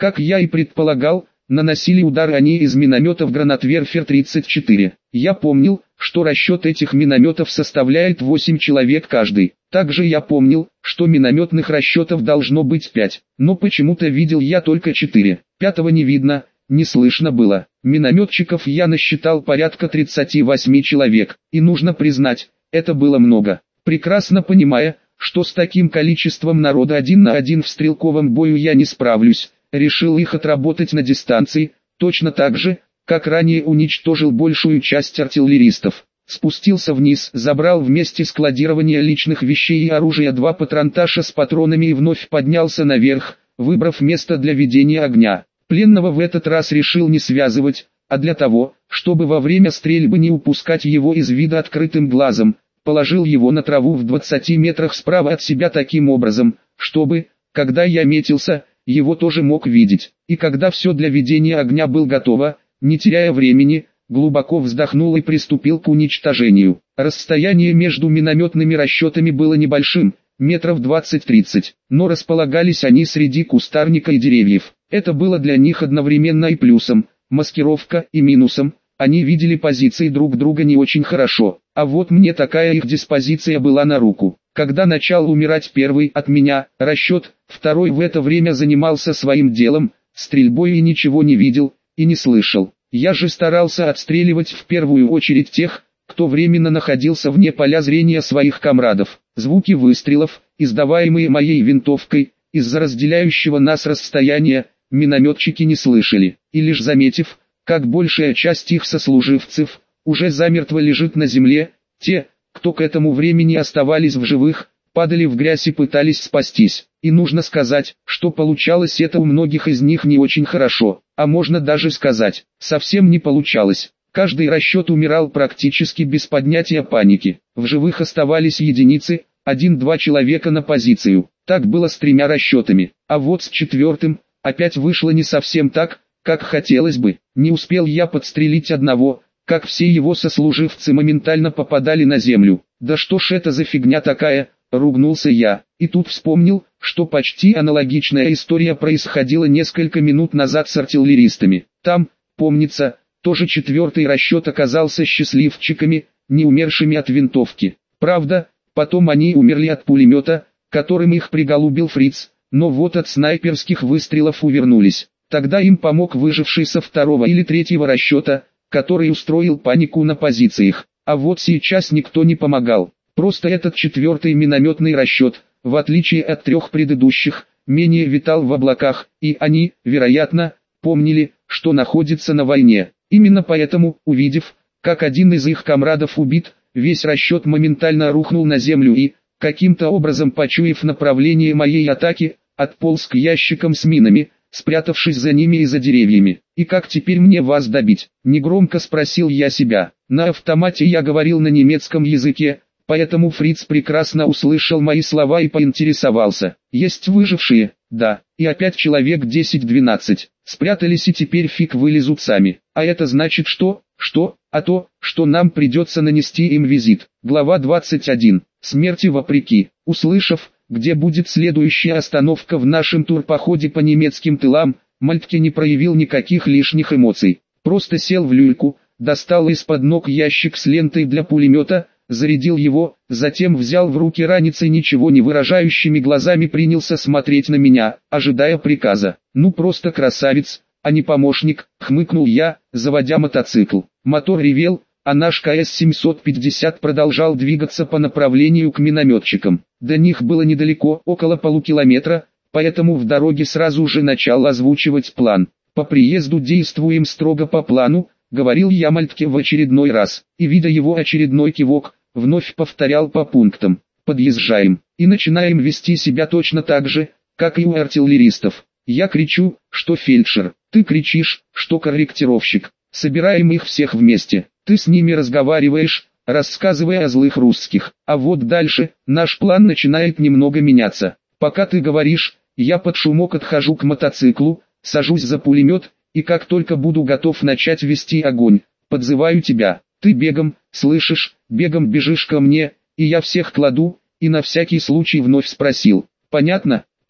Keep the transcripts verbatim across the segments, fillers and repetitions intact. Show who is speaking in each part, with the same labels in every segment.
Speaker 1: Как я и предполагал, наносили удар они из минометов Гранатверфер тридцать четыре. Я помнил, что расчет этих минометов составляет восемь человек каждый. Также я помнил, что минометных расчетов должно быть пять, но почему-то видел я только четыре. Пятого не видно, не слышно было. Минометчиков я насчитал порядка тридцати восьми человек, и нужно признать, это было много. Прекрасно понимая, что с таким количеством народа один на один в стрелковом бою я не справлюсь, решил их отработать на дистанции, точно так же, как ранее уничтожил большую часть артиллеристов. Спустился вниз, забрал вместе складирования личных вещей и оружия два патронташа с патронами и вновь поднялся наверх, выбрав место для ведения огня. Пленного в этот раз решил не связывать, а для того, чтобы во время стрельбы не упускать его из вида открытым глазом, положил его на траву в двадцати метрах справа от себя таким образом, чтобы, когда я метился, его тоже мог видеть. И когда все для ведения огня было готово, не теряя времени, глубоко вздохнул и приступил к уничтожению. Расстояние между минометными расчетами было небольшим, метров двадцать-тридцать, но располагались они среди кустарника и деревьев. Это было для них одновременно и плюсом, маскировка, и минусом. Они видели позиции друг друга не очень хорошо, а вот мне такая их диспозиция была на руку. Когда начал умирать первый от меня расчет, второй в это время занимался своим делом, стрельбой и ничего не видел, и не слышал. Я же старался отстреливать в первую очередь тех, кто временно находился вне поля зрения своих комрадов. Звуки выстрелов, издаваемые моей винтовкой, из-за разделяющего нас расстояния, минометчики не слышали, и лишь заметив, как большая часть их сослуживцев уже замертво лежит на земле, те, кто к этому времени оставались в живых, падали в грязь и пытались спастись. И нужно сказать, что получалось это у многих из них не очень хорошо, а можно даже сказать, совсем не получалось. Каждый расчет умирал практически без поднятия паники. В живых оставались единицы, один-два человека на позицию. Так было с тремя расчетами, а вот с четвертым, опять вышло не совсем так, как хотелось бы. Не успел я подстрелить одного, как все его сослуживцы моментально попадали на землю. Да что ж это за фигня такая, ругнулся я, и тут вспомнил, что почти аналогичная история происходила несколько минут назад с артиллеристами. Там, помнится, тоже четвертый расчет оказался счастливчиками, не умершими от винтовки. Правда, потом они умерли от пулемета, которым их приголубил фриц, но вот от снайперских выстрелов увернулись. Тогда им помог выживший со второго или третьего расчета, который устроил панику на позициях. А вот сейчас никто не помогал. Просто этот четвертый минометный расчет, в отличие от трех предыдущих, менее витал в облаках, и они, вероятно, помнили, что находятся на войне. Именно поэтому, увидев, как один из их комрадов убит, весь расчет моментально рухнул на землю и, каким-то образом почуяв направление моей атаки, отполз к ящикам с минами, спрятавшись за ними и за деревьями. «И как теперь мне вас добить?» — негромко спросил я себя. На автомате я говорил на немецком языке, поэтому фриц прекрасно услышал мои слова и поинтересовался. «Есть выжившие?» «Да, и опять человек десять-двенадцать. Спрятались и теперь фиг вылезут сами. А это значит что? Что? А то, что нам придется нанести им визит». Глава двадцать один. Смерти вопреки. Услышав, где будет следующая остановка в нашем турпоходе по немецким тылам, Мальтке не проявил никаких лишних эмоций. Просто сел в люльку, достал из-под ног ящик с лентой для пулемета, зарядил его, затем взял в руки ранец и ничего не выражающими глазами принялся смотреть на меня, ожидая приказа. «Ну просто красавец, а не помощник», — хмыкнул я, заводя мотоцикл. Мотор ревел, а наш ка эс семьсот пятьдесят продолжал двигаться по направлению к минометчикам. До них было недалеко, около полукилометра, поэтому в дороге сразу же начал озвучивать план. «По приезду действуем строго по плану», — говорил я Мальтке в очередной раз, и, видя его очередной кивок, вновь повторял по пунктам. «Подъезжаем, и начинаем вести себя точно так же, как и у артиллеристов. Я кричу, что фельдшер, ты кричишь, что корректировщик. Собираем их всех вместе, ты с ними разговариваешь, рассказывая о злых русских. А вот дальше, наш план начинает немного меняться. Пока ты говоришь, я под шумок отхожу к мотоциклу, сажусь за пулемет, и как только буду готов начать вести огонь, подзываю тебя. Ты бегом, слышишь, бегом бежишь ко мне, и я всех кладу, и на всякий случай вновь спросил. Понятно?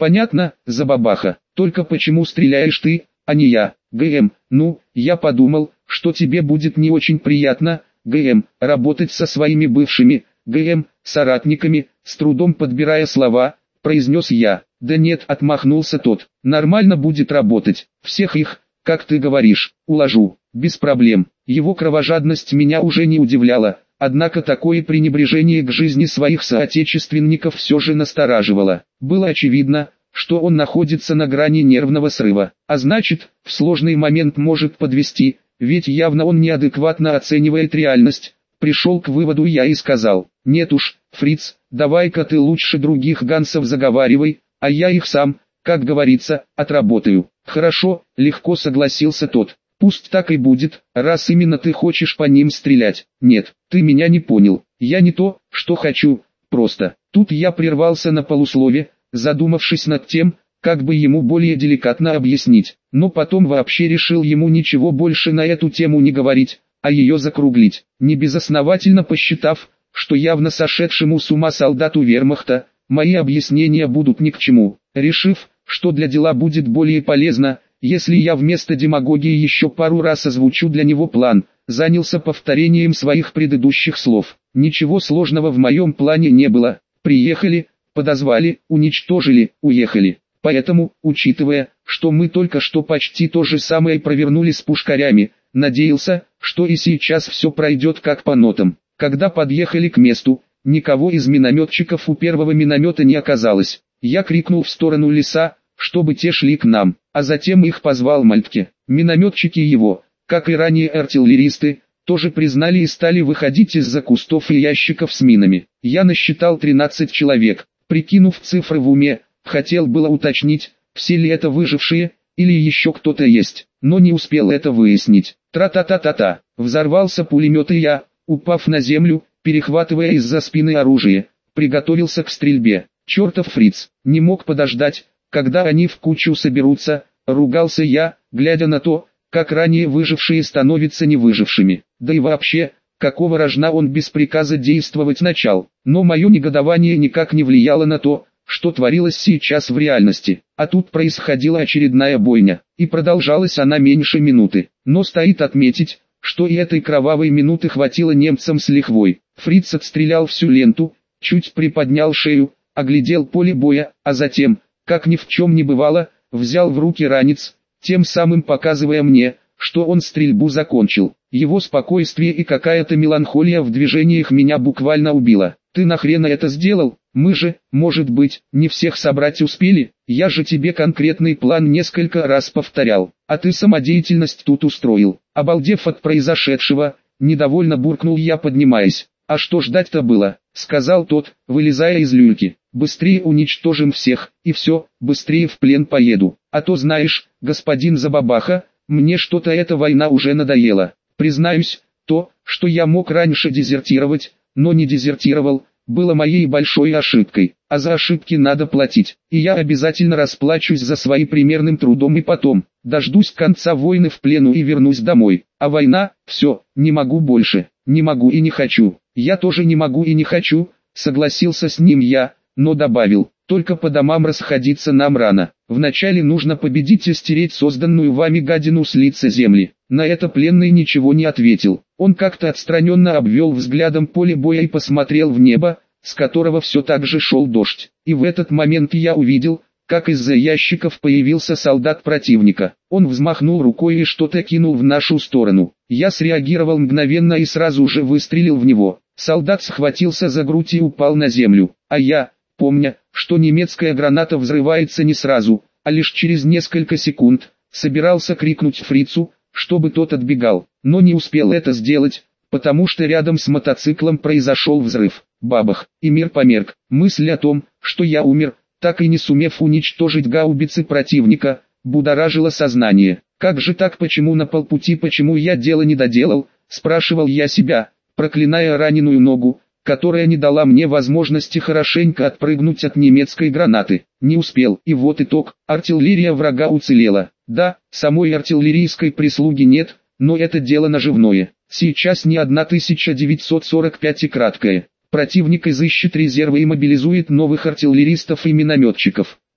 Speaker 1: Понятно, Забабаха, только почему стреляешь ты, а не я? ГМ, ну, я подумал, что тебе будет не очень приятно, ГМ, работать со своими бывшими, ГМ, соратниками, с трудом подбирая слова, произнес я. Да нет, отмахнулся тот, нормально будет работать, всех их, как ты говоришь, уложу, без проблем. Его кровожадность меня уже не удивляла, однако такое пренебрежение к жизни своих соотечественников все же настораживало. Было очевидно, что он находится на грани нервного срыва, а значит, в сложный момент может подвести, ведь явно он неадекватно оценивает реальность. Пришел к выводу я и сказал, нет уж, Фриц, давай-ка ты лучше других гансов заговаривай, а я их сам, как говорится, отработаю. Хорошо, легко согласился тот. Пусть так и будет, раз именно ты хочешь по ним стрелять. Нет, ты меня не понял, я не то, что хочу, просто. Тут я прервался на полуслове, задумавшись над тем, как бы ему более деликатно объяснить, но потом вообще решил ему ничего больше на эту тему не говорить, а ее закруглить, небезосновательно посчитав, что явно сошедшему с ума солдату вермахта, мои объяснения будут ни к чему, решив, что для дела будет более полезно, если я вместо демагогии еще пару раз озвучу для него план, занялся повторением своих предыдущих слов. Ничего сложного в моем плане не было, приехали, подозвали, уничтожили, уехали. Поэтому, учитывая, что мы только что почти то же самое провернули с пушкарями, надеялся, что и сейчас все пройдет как по нотам. Когда подъехали к месту, никого из минометчиков у первого миномета не оказалось. Я крикнул в сторону леса, чтобы те шли к нам, а затем их позвал Мальтке. Минометчики его, как и ранее артиллеристы, тоже признали и стали выходить из-за кустов и ящиков с минами. Я насчитал тринадцать человек, прикинув цифры в уме, хотел было уточнить, все ли это выжившие, или еще кто-то есть, но не успел это выяснить. Тра-та-та-та-та, взорвался пулемет и я, упав на землю, перехватывая из-за спины оружие, приготовился к стрельбе. Чертов Фриц, не мог подождать, когда они в кучу соберутся, ругался я, глядя на то, как ранее выжившие становятся невыжившими. Да и вообще, какого рожна он без приказа действовать начал. Но мое негодование никак не влияло на то, что творилось сейчас в реальности. А тут происходила очередная бойня, и продолжалась она меньше минуты. Но стоит отметить, что и этой кровавой минуты хватило немцам с лихвой. Фриц отстрелял всю ленту, чуть приподнял шею, оглядел поле боя, а затем, как ни в чем не бывало, взял в руки ранец, тем самым показывая мне, что он стрельбу закончил. Его спокойствие и какая-то меланхолия в движениях меня буквально убило. «Ты нахрена это сделал? Мы же, может быть, не всех собрать успели? Я же тебе конкретный план несколько раз повторял, а ты самодеятельность тут устроил». Обалдев от произошедшего, недовольно буркнул я, поднимаясь. «А что ждать-то было?» — сказал тот, вылезая из люльки. «Быстрее уничтожим всех, и все, быстрее в плен поеду. А то знаешь, господин Забабаха, мне что-то эта война уже надоела. Признаюсь, то, что я мог раньше дезертировать, но не дезертировал, было моей большой ошибкой, а за ошибки надо платить, и я обязательно расплачусь за свои примерным трудом и потом, дождусь конца войны в плену и вернусь домой. А война, все, не могу больше, не могу и не хочу». «Я тоже не могу и не хочу», согласился с ним я, но добавил, «только по домам расходиться нам рано. Вначале нужно победить и стереть созданную вами гадину с лица земли». На это пленный ничего не ответил. Он как-то отстраненно обвел взглядом поле боя и посмотрел в небо, с которого все так же шел дождь. И в этот момент я увидел, как из-за ящиков появился солдат противника. Он взмахнул рукой и что-то кинул в нашу сторону. Я среагировал мгновенно и сразу же выстрелил в него. Солдат схватился за грудь и упал на землю, а я, помня, что немецкая граната взрывается не сразу, а лишь через несколько секунд, собирался крикнуть Фрицу, чтобы тот отбегал, но не успел это сделать, потому что рядом с мотоциклом произошел взрыв. Бабах, и мир померк. Мысль о том, что я умер, так и не сумев уничтожить гаубицы противника, будоражила сознание. Как же так, почему на полпути, почему я дело не доделал, спрашивал я себя, проклиная раненую ногу, которая не дала мне возможности хорошенько отпрыгнуть от немецкой гранаты. Не успел, и вот итог, артиллерия врага уцелела. Да, самой артиллерийской прислуги нет, но это дело наживное. Сейчас не тысяча девятьсот сорок пять и краткое. Противник изыщет резервы и мобилизует новых артиллеристов и минометчиков.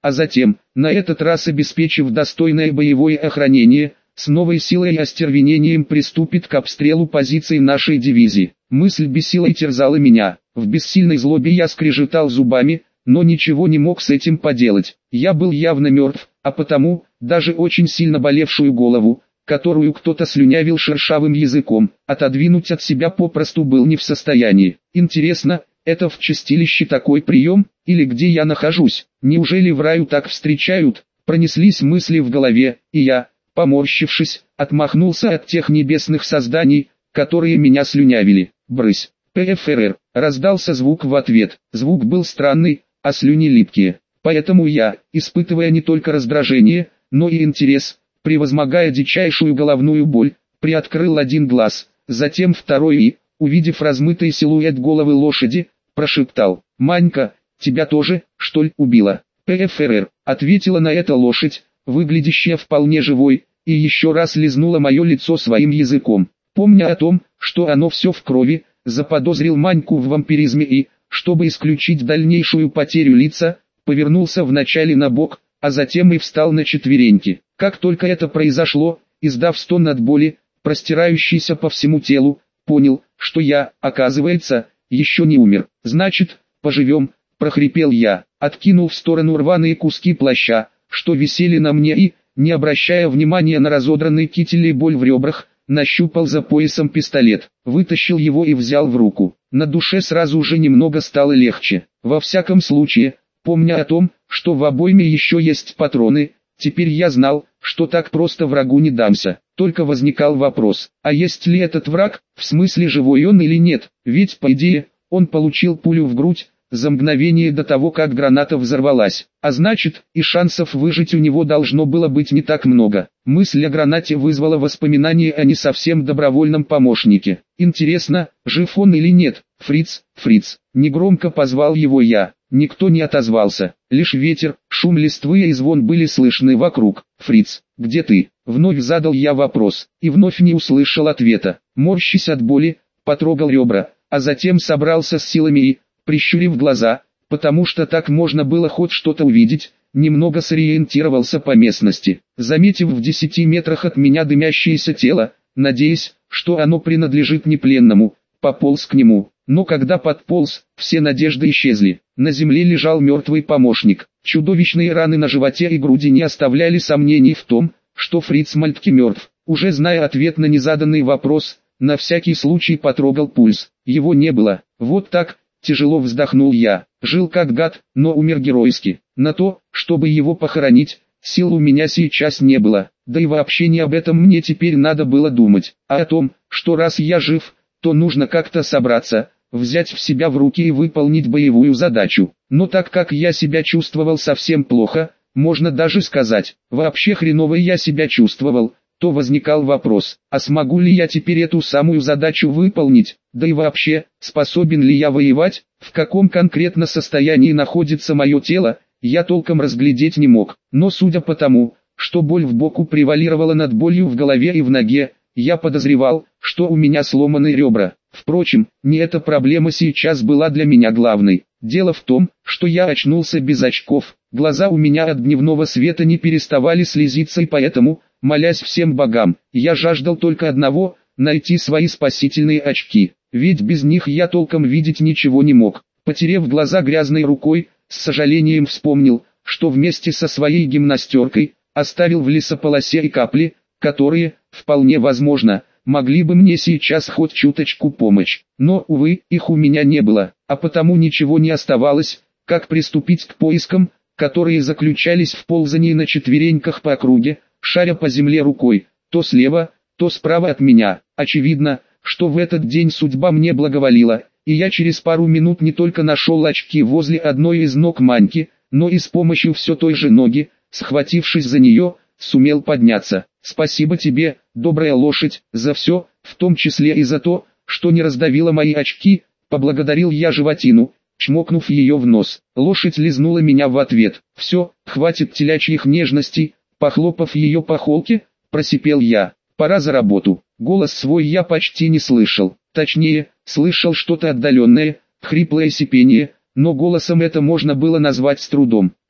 Speaker 1: а затем, на этот раз обеспечив достойное боевое охранение, с новой силой и остервенением приступит к обстрелу позиций нашей дивизии. Мысль бесила и терзала меня. В бессильной злобе я скрежетал зубами, но ничего не мог с этим поделать. Я был явно мертв, а потому, даже очень сильно болевшую голову, которую кто-то слюнявил шершавым языком, отодвинуть от себя попросту был не в состоянии. Интересно, это в чистилище такой прием, или где я нахожусь? Неужели в раю так встречают? Пронеслись мысли в голове, и я, поморщившись, отмахнулся от тех небесных созданий, которые меня слюнявили. Брысь! ПФРР! Раздался звук в ответ. Звук был странный, а слюни липкие. Поэтому я, испытывая не только раздражение, но и интерес, превозмогая дичайшую головную боль, приоткрыл один глаз, затем второй и, увидев размытый силуэт головы лошади, прошептал: «Манька, тебя тоже, что ли, убила?» «ПФРР», ответила на это лошадь, выглядящая вполне живой, и еще раз лизнула мое лицо своим языком. Помня о том, что оно все в крови, заподозрил Маньку в вампиризме и, чтобы исключить дальнейшую потерю лица, повернулся вначале на бок, а затем и встал на четвереньки. Как только это произошло, издав стон от боли, простирающийся по всему телу, понял, что я, оказывается, еще не умер. «Значит, поживем», — прохрипел я, откинул в сторону рваные куски плаща, что висели на мне и, не обращая внимания на разодранный китель и боль в ребрах, нащупал за поясом пистолет, вытащил его и взял в руку. На душе сразу же немного стало легче. Во всяком случае, помня о том, что в обойме еще есть патроны, теперь я знал, что так просто врагу не дамся. Только возникал вопрос, а есть ли этот враг, в смысле живой он или нет, ведь по идее, он получил пулю в грудь, за мгновение до того, как граната взорвалась, а значит, и шансов выжить у него должно было быть не так много. Мысль о гранате вызвала воспоминание о не совсем добровольном помощнике. Интересно, жив он или нет? «Фриц, Фриц!» Негромко позвал его я. Никто не отозвался, лишь ветер, шум листвы и звон были слышны вокруг. «Фриц, где ты?» Вновь задал я вопрос, и вновь не услышал ответа. Морщась от боли, потрогал ребра, а затем собрался с силами и, прищурив глаза, потому что так можно было хоть что-то увидеть, немного сориентировался по местности. Заметив в десяти метрах от меня дымящееся тело, надеясь, что оно принадлежит не пленному, пополз к нему. Но когда подполз, все надежды исчезли. На земле лежал мертвый помощник. Чудовищные раны на животе и груди не оставляли сомнений в том, что Фриц Мальтке мертв. Уже зная ответ на незаданный вопрос, на всякий случай потрогал пульс. Его не было. Вот так, тяжело вздохнул я. Жил как гад, но умер геройски. На то, чтобы его похоронить, сил у меня сейчас не было. Да и вообще не об этом мне теперь надо было думать, а о том, что раз я жив, то нужно как-то собраться, взять в себя в руки и выполнить боевую задачу. Но так как я себя чувствовал совсем плохо, можно даже сказать, вообще хреново я себя чувствовал, то возникал вопрос, а смогу ли я теперь эту самую задачу выполнить, да и вообще, способен ли я воевать, в каком конкретно состоянии находится мое тело, я толком разглядеть не мог. Но судя по тому, что боль в боку превалировала над болью в голове и в ноге, я подозревал, что у меня сломаны ребра. Впрочем, не эта проблема сейчас была для меня главной. Дело в том, что я очнулся без очков, глаза у меня от дневного света не переставали слезиться, и поэтому, молясь всем богам, я жаждал только одного – найти свои спасительные очки, ведь без них я толком видеть ничего не мог. Потерев глаза грязной рукой, с сожалением вспомнил, что вместе со своей гимнастеркой оставил в лесополосе и капли, которые, вполне возможно, могли бы мне сейчас хоть чуточку помочь. Но, увы, их у меня не было, а потому ничего не оставалось, как приступить к поискам, которые заключались в ползании на четвереньках по округе, шаря по земле рукой, то слева, то справа от меня. Очевидно, что в этот день судьба мне благоволила, и я через пару минут не только нашел очки возле одной из ног Маньки, но и с помощью все той же ноги, схватившись за нее, сумел подняться. «Спасибо тебе, добрая лошадь, за все, в том числе и за то, что не раздавила мои очки», — поблагодарил я животину, чмокнув ее в нос. Лошадь лизнула меня в ответ. «Все, хватит телячьих нежностей», — похлопав ее по холке, просипел я. «Пора за работу». Голос свой я почти не слышал. Точнее, слышал что-то отдаленное, хриплое сипение, но голосом это можно было назвать с трудом.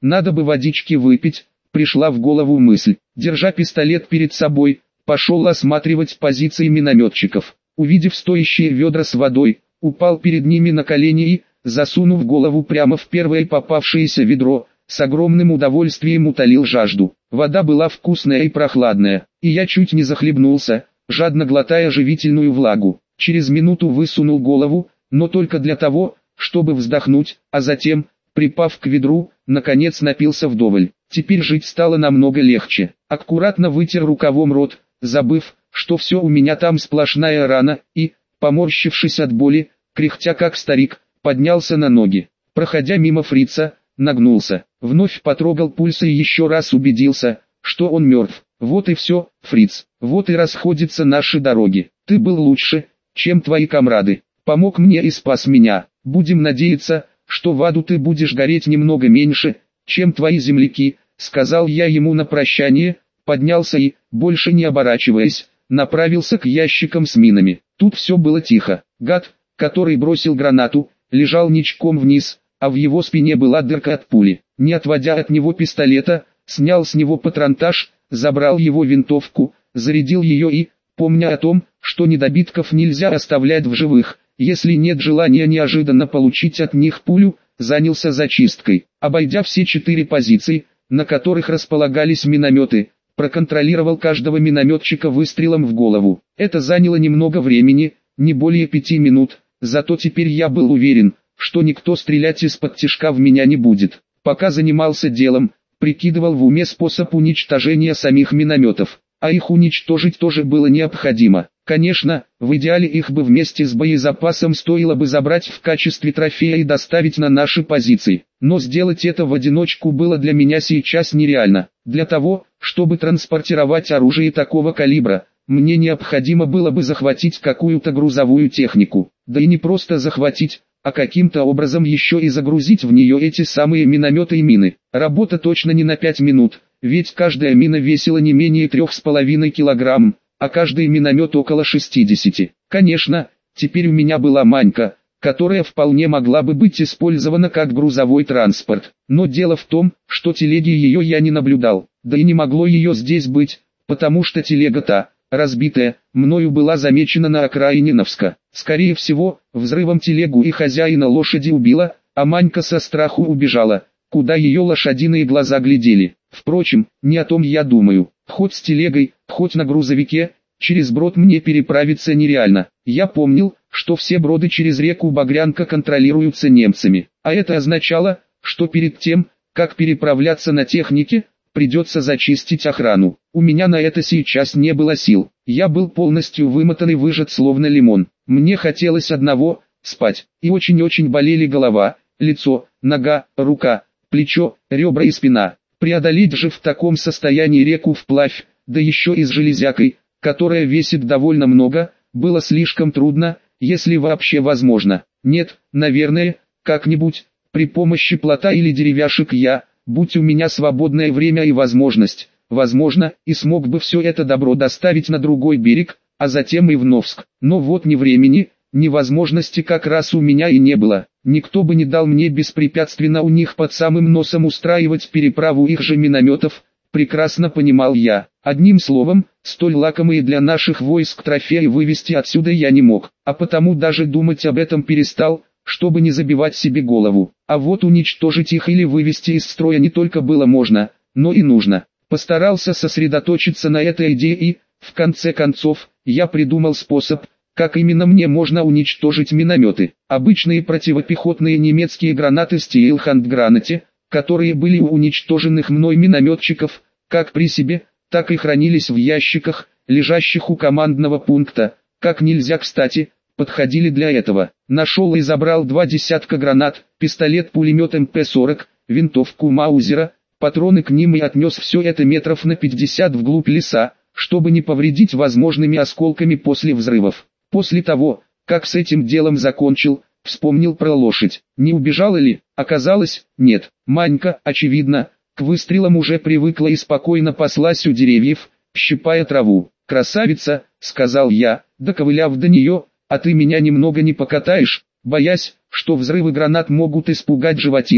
Speaker 1: надо бы водички выпить, пришла в голову мысль. Держа пистолет перед собой, пошел осматривать позиции минометчиков. Увидев стоящие ведра с водой, упал перед ними на колени и, засунув голову прямо в первое попавшееся ведро, с огромным удовольствием утолил жажду. Вода была вкусная и прохладная, и я чуть не захлебнулся, жадно глотая живительную влагу. Через минуту высунул голову, но только для того, чтобы вздохнуть, а затем, припав к ведру, наконец напился вдоволь. Теперь жить стало намного легче. Аккуратно вытер рукавом рот, забыв, что все у меня там сплошная рана, и, поморщившись от боли, кряхтя как старик, поднялся на ноги. Проходя мимо фрица, нагнулся, вновь потрогал пульс и еще раз убедился, что он мертв. Вот и все, фриц, вот и расходятся наши дороги. Ты был лучше, чем твои комрады, помог мне и спас меня. Будем надеяться, что в аду ты будешь гореть немного меньше, чем твои земляки, сказал я ему на прощание, поднялся и, больше не оборачиваясь, направился к ящикам с минами. Тут все было тихо. Гад, который бросил гранату, лежал ничком вниз, а в его спине была дырка от пули. Не отводя от него пистолета, снял с него патронтаж, забрал его винтовку, зарядил ее и, помня о том, что недобитков нельзя оставлять в живых, если нет желания неожиданно получить от них пулю, занялся зачисткой. Обойдя все четыре позиции, на которых располагались минометы, проконтролировал каждого минометчика выстрелом в голову. Это заняло немного времени, не более пяти минут, зато теперь я был уверен, что никто стрелять из-под тишка в меня не будет. Пока занимался делом, прикидывал в уме способ уничтожения самих минометов, а их уничтожить тоже было необходимо. Конечно, в идеале их бы вместе с боезапасом стоило бы забрать в качестве трофея и доставить на наши позиции. Но сделать это в одиночку было для меня сейчас нереально. Для того, чтобы транспортировать оружие такого калибра, мне необходимо было бы захватить какую-то грузовую технику. Да и не просто захватить, а каким-то образом еще и загрузить в нее эти самые минометы и мины. Работа точно не на пять минут, ведь каждая мина весила не менее трех с половиной килограмм, а каждый миномет около шестидесяти. Конечно, теперь у меня была манька, которая вполне могла бы быть использована как грузовой транспорт. Но дело в том, что телеги ее я не наблюдал, да и не могло ее здесь быть, потому что телега-то, разбитая, мною была замечена на окраине Новска. Скорее всего, взрывом телегу и хозяина лошади убила, а манька со страху убежала, куда ее лошадиные глаза глядели. Впрочем, не о том я думаю. Хоть с телегой, хоть на грузовике, через брод мне переправиться нереально. Я помнил, что все броды через реку Багрянка контролируются немцами, а это означало, что перед тем, как переправляться на технике, придется зачистить охрану. У меня на это сейчас не было сил. Я был полностью вымотан и выжат словно лимон. Мне хотелось одного – спать, и очень-очень болели голова, лицо, нога, рука, плечо, ребра и спина. Преодолеть же в таком состоянии реку вплавь, да еще и с железякой, которая весит довольно много, было слишком трудно, если вообще возможно. Нет, наверное, как-нибудь, при помощи плота или деревяшек я, будь у меня свободное время и возможность, возможно, и смог бы все это добро доставить на другой берег, а затем и в Новск. Но вот ни времени, ни возможности как раз у меня и не было. Никто бы не дал мне беспрепятственно у них под самым носом устраивать переправу их же минометов, прекрасно понимал я. Одним словом, столь лакомые для наших войск трофеи вывести отсюда я не мог, а потому даже думать об этом перестал, чтобы не забивать себе голову. А вот уничтожить их или вывести из строя не только было можно, но и нужно. Постарался сосредоточиться на этой идее и, в конце концов, я придумал способ, как именно мне можно уничтожить минометы. Обычные противопехотные немецкие гранаты Стейлхандгранате, которые были у уничтоженных мной минометчиков, как при себе, так и хранились в ящиках, лежащих у командного пункта, как нельзя кстати, подходили для этого. Нашел и забрал два десятка гранат, пистолет-пулемет эм пэ сорок, винтовку Маузера, патроны к ним и отнес все это метров на пятьдесят вглубь леса, чтобы не повредить возможными осколками после взрывов. После того, как с этим делом закончил, вспомнил про лошадь. Не убежала ли? Оказалось, нет. Манька, очевидно, к выстрелам уже привыкла и спокойно паслась у деревьев, щипая траву. «Красавица», — сказал я, доковыляв до нее, — «а ты меня немного не покатаешь?» Боясь, что взрывы гранат могут испугать животину,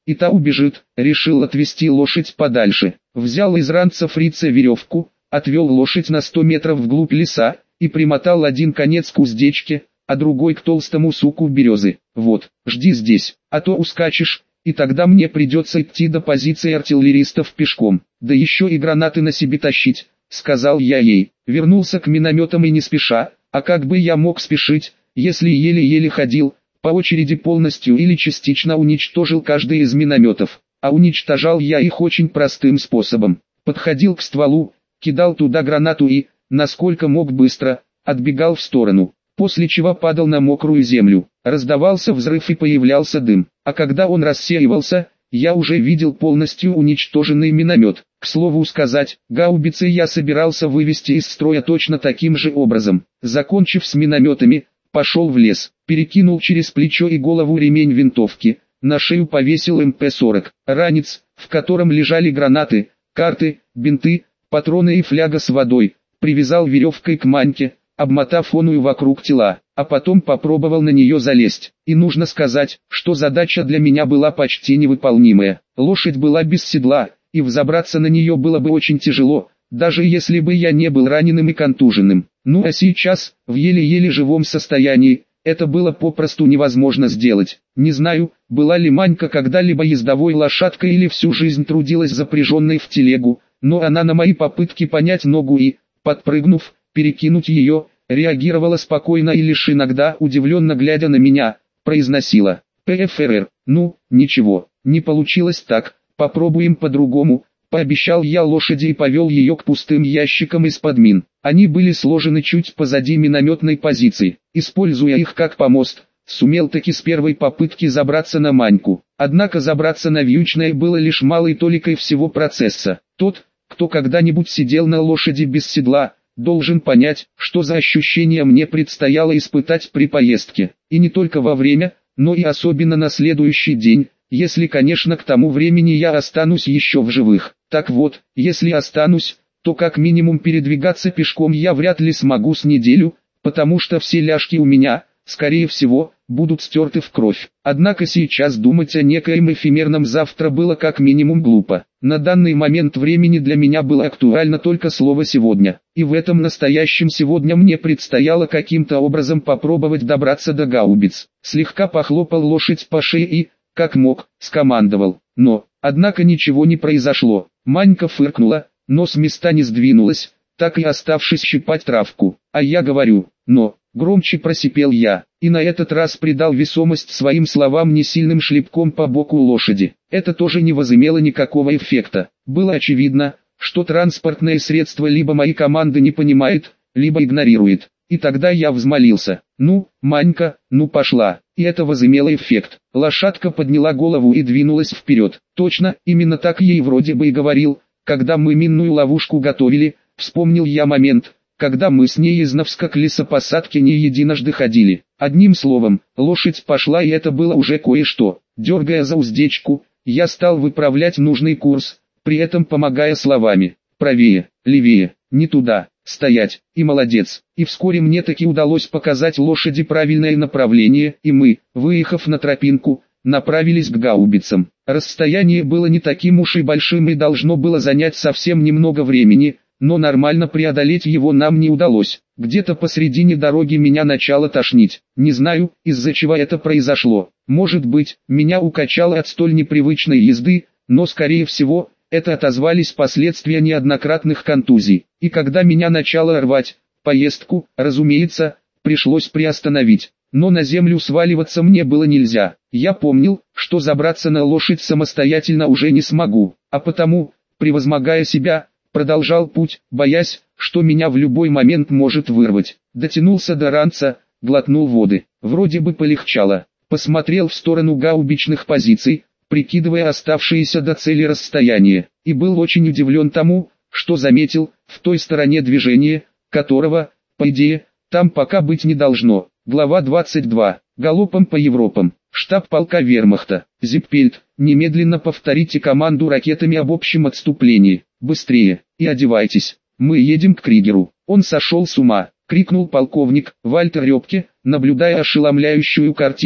Speaker 1: и та убежит. Решил отвести лошадь подальше. Взял из ранца фрица веревку, отвел лошадь на сто метров вглубь леса, и примотал один конец к уздечке, а другой к толстому суку березы. Вот, жди здесь, а то ускачешь, и тогда мне придется идти до позиции артиллеристов пешком, да еще и гранаты на себе тащить, сказал я ей. Вернулся к минометам и не спеша, а как бы я мог спешить, если еле-еле ходил, по очереди полностью или частично уничтожил каждый из минометов, а уничтожал я их очень простым способом. Подходил к стволу, кидал туда гранату и, насколько мог быстро, отбегал в сторону, после чего падал на мокрую землю. Раздавался взрыв и появлялся дым, а когда он рассеивался, я уже видел полностью уничтоженный миномет. К слову сказать, гаубицы я собирался вывести из строя точно таким же образом. Закончив с минометами, пошел в лес, перекинул через плечо и голову ремень винтовки, на шею повесил эм пэ сорок, ранец, в котором лежали гранаты, карты, бинты, патроны и фляга с водой, привязал веревкой к маньке, обмотав оную вокруг тела, а потом попробовал на нее залезть. И нужно сказать, что задача для меня была почти невыполнимая. Лошадь была без седла, и взобраться на нее было бы очень тяжело, даже если бы я не был раненым и контуженным. Ну а сейчас, в еле-еле живом состоянии, это было попросту невозможно сделать. Не знаю, была ли Манька когда-либо ездовой лошадкой или всю жизнь трудилась запряженной в телегу, но она на мои попытки поднять ногу и, подпрыгнув, перекинуть ее, реагировала спокойно и лишь иногда, удивленно глядя на меня, произносила: «пэ эф эр эр, ну, ничего, не получилось так, попробуем по-другому», пообещал я лошади и повел ее к пустым ящикам из-под мин. Они были сложены чуть позади минометной позиции. Используя их как помост, сумел таки с первой попытки забраться на Маньку. Однако забраться на вьючное было лишь малой толикой всего процесса. Тот, кто когда-нибудь сидел на лошади без седла, должен понять, что за ощущение мне предстояло испытать при поездке. И не только во время, но и особенно на следующий день, если, конечно, к тому времени я останусь еще в живых. Так вот, если останусь, то как минимум передвигаться пешком я вряд ли смогу с неделю, потому что все ляжки у меня, скорее всего, будут стерты в кровь. Однако сейчас думать о некоем эфемерном завтра было как минимум глупо. На данный момент времени для меня было актуально только слово «сегодня». И в этом настоящем сегодня мне предстояло каким-то образом попробовать добраться до гаубиц. Слегка похлопал лошадь по шее и, как мог, скомандовал. Но, однако ничего не произошло. Манька фыркнула, но с места не сдвинулась, так и оставшись щипать травку. А я говорю, но, громче просипел я, и на этот раз придал весомость своим словам несильным шлепком по боку лошади. Это тоже не возымело никакого эффекта. Было очевидно, что транспортное средство либо мои команды не понимает, либо игнорирует. И тогда я взмолился: «Ну, Манька, ну пошла». И это возымело эффект. Лошадка подняла голову и двинулась вперед. Точно, именно так ей вроде бы и говорил, когда мы минную ловушку готовили. Вспомнил я момент, когда мы с ней из Новска к лесопосадке не единожды ходили. Одним словом, лошадь пошла, и это было уже кое-что. Дергая за уздечку, я стал выправлять нужный курс, при этом помогая словами: «Правее, левее, не туда, стоять», и «молодец». И вскоре мне таки удалось показать лошади правильное направление, и мы, выехав на тропинку, направились к гаубицам. Расстояние было не таким уж и большим и должно было занять совсем немного времени, но нормально преодолеть его нам не удалось. Где-то посредине дороги меня начало тошнить. Не знаю, из-за чего это произошло. Может быть, меня укачало от столь непривычной езды, но скорее всего, это отозвались последствия неоднократных контузий. И когда меня начало рвать, поездку, разумеется, пришлось приостановить. Но на землю сваливаться мне было нельзя. Я помнил, что забраться на лошадь самостоятельно уже не смогу, а потому, превозмогая себя, продолжал путь, боясь, что меня в любой момент может вырвать. Дотянулся до ранца, глотнул воды. Вроде бы полегчало. Посмотрел в сторону гаубичных позиций, прикидывая оставшиеся до цели расстояние, и был очень удивлен тому, что заметил, в той стороне движения, которого, по идее, там пока быть не должно. Глава двадцать два. Галопом по Европам. Штаб полка вермахта. Зиппельт, немедленно повторите команду ракетами об общем отступлении. Быстрее, и одевайтесь. Мы едем к Кригеру. Он сошел с ума, крикнул полковник Вальтер Рёбке, наблюдая ошеломляющую картину,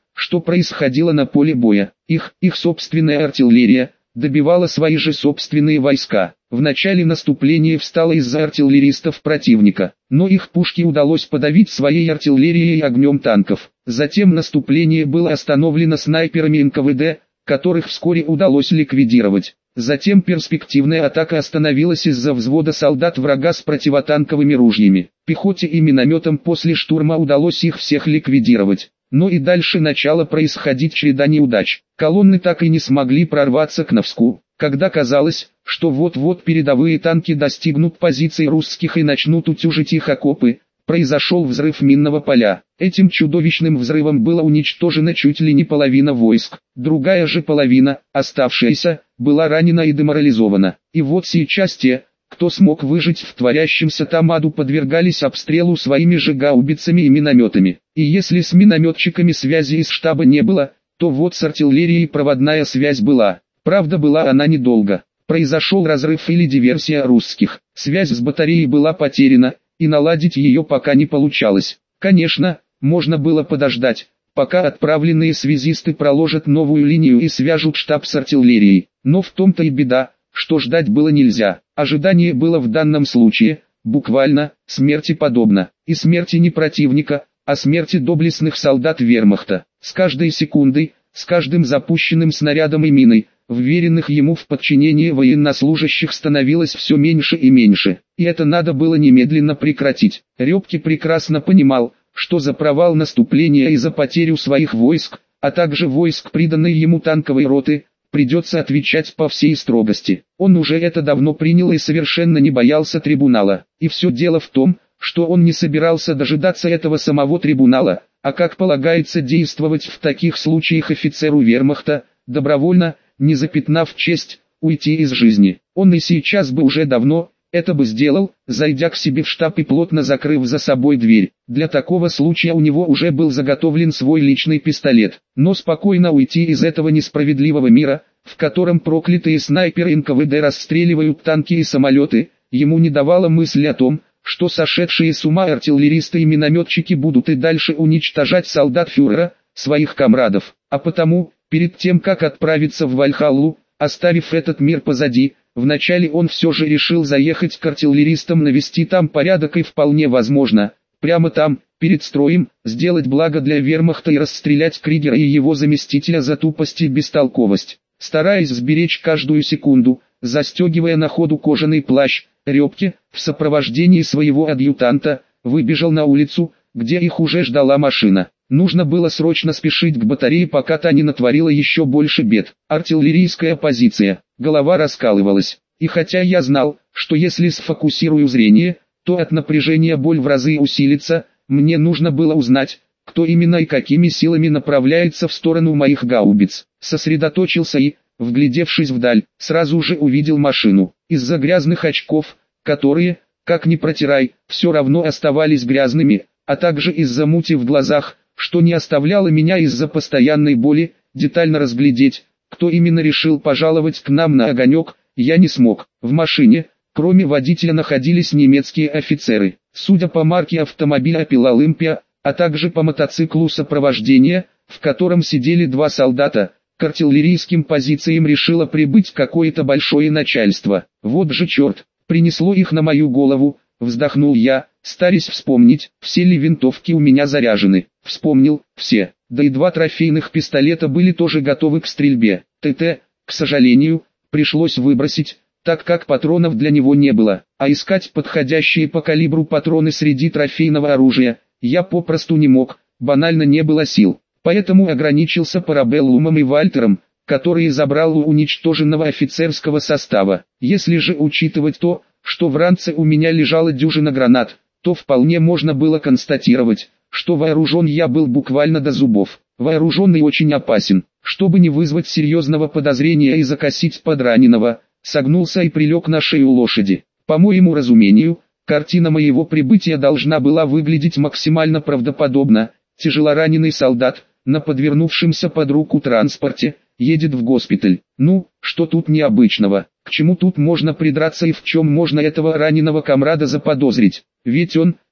Speaker 1: что происходило на поле боя. Их, их собственная артиллерия, добивала свои же собственные войска. В начале наступление встало из-за артиллеристов противника, но их пушки удалось подавить своей артиллерией и огнем танков. Затем наступление было остановлено снайперами эн ка вэ дэ, которых вскоре удалось ликвидировать. Затем перспективная атака остановилась из-за взвода солдат врага с противотанковыми ружьями. Пехоте и минометам после штурма удалось их всех ликвидировать. Но и дальше начала происходить череда неудач. Колонны так и не смогли прорваться к Новску. Когда казалось, что вот-вот передовые танки достигнут позиций русских и начнут утюжить их окопы, произошел взрыв минного поля. Этим чудовищным взрывом было уничтожено чуть ли не половина войск. Другая же половина, оставшаяся, была ранена и деморализована. И вот сейчас те, кто смог выжить в творящемся там аду, подвергались обстрелу своими же гаубицами и минометами. И если с минометчиками связи из штаба не было, то вот с артиллерией проводная связь была. Правда, была она недолго. Произошел разрыв или диверсия русских. Связь с батареей была потеряна, и наладить ее пока не получалось. Конечно, можно было подождать, пока отправленные связисты проложат новую линию и свяжут штаб с артиллерией. Но в том-то и беда, что ждать было нельзя. Ожидание было в данном случае, буквально, смерти подобно. И смерти не противника, а смерти доблестных солдат вермахта. С каждой секундой, с каждым запущенным снарядом и миной, вверенных ему в подчинение военнослужащих, становилось все меньше и меньше. И это надо было немедленно прекратить. Рёбке прекрасно понимал, что за провал наступления и за потерю своих войск, а также войск приданной ему танковой роты, придется отвечать по всей строгости. Он уже это давно принял и совершенно не боялся трибунала. И все дело в том, что он не собирался дожидаться этого самого трибунала, а как полагается действовать в таких случаях офицеру вермахта, добровольно, не запятнав честь, уйти из жизни. Он и сейчас бы уже давно это бы сделал, зайдя к себе в штаб и плотно закрыв за собой дверь. Для такого случая у него уже был заготовлен свой личный пистолет. Но спокойно уйти из этого несправедливого мира, в котором проклятые снайперы эн ка вэ дэ расстреливают танки и самолеты, ему не давала мысль о том, что сошедшие с ума артиллеристы и минометчики будут и дальше уничтожать солдат фюрера, своих комрадов. А потому, перед тем как отправиться в Вальхаллу, оставив этот мир позади, вначале он все же решил заехать к артиллеристам, навести там порядок и вполне возможно, прямо там, перед строем, сделать благо для вермахта и расстрелять Кригера и его заместителя за тупость и бестолковость. Стараясь сберечь каждую секунду, застегивая на ходу кожаный плащ, Рёбке, в сопровождении своего адъютанта, выбежал на улицу, где их уже ждала машина. Нужно было срочно спешить к батарее, пока та не натворила еще больше бед. Артиллерийская позиция. Голова раскалывалась. И хотя я знал, что если сфокусирую зрение, то от напряжения боль в разы усилится, мне нужно было узнать, кто именно и какими силами направляется в сторону моих гаубиц. Сосредоточился и, вглядевшись вдаль, сразу же увидел машину. Из-за грязных очков, которые, как ни протирай, все равно оставались грязными, а также из-за мути в глазах, что не оставляло меня из-за постоянной боли, детально разглядеть, кто именно решил пожаловать к нам на огонек, я не смог. В машине, кроме водителя, находились немецкие офицеры. Судя по марке автомобиля Opel Olympia, а также по мотоциклу сопровождения, в котором сидели два солдата, к артиллерийским позициям решило прибыть какое-то большое начальство. Вот же черт, принесло их на мою голову, вздохнул я, старясь вспомнить, все ли винтовки у меня заряжены. Вспомнил, все, да и два трофейных пистолета были тоже готовы к стрельбе. ТТ, к сожалению, пришлось выбросить, так как патронов для него не было, а искать подходящие по калибру патроны среди трофейного оружия я попросту не мог, банально не было сил. Поэтому ограничился Парабеллумом и Вальтером, которые забрал у уничтоженного офицерского состава. Если же учитывать то, что в ранце у меня лежала дюжина гранат, то вполне можно было констатировать, что вооружен я был буквально до зубов. Вооруженный очень опасен. Чтобы не вызвать серьезного подозрения и закосить подраненного, согнулся и прилег на шею лошади. По моему разумению, картина моего прибытия должна была выглядеть максимально правдоподобно. Тяжелораненый солдат, на подвернувшемся под руку транспорте, едет в госпиталь. Ну, что тут необычного? К чему тут можно придраться и в чем можно этого раненого комрада заподозрить? Ведь он,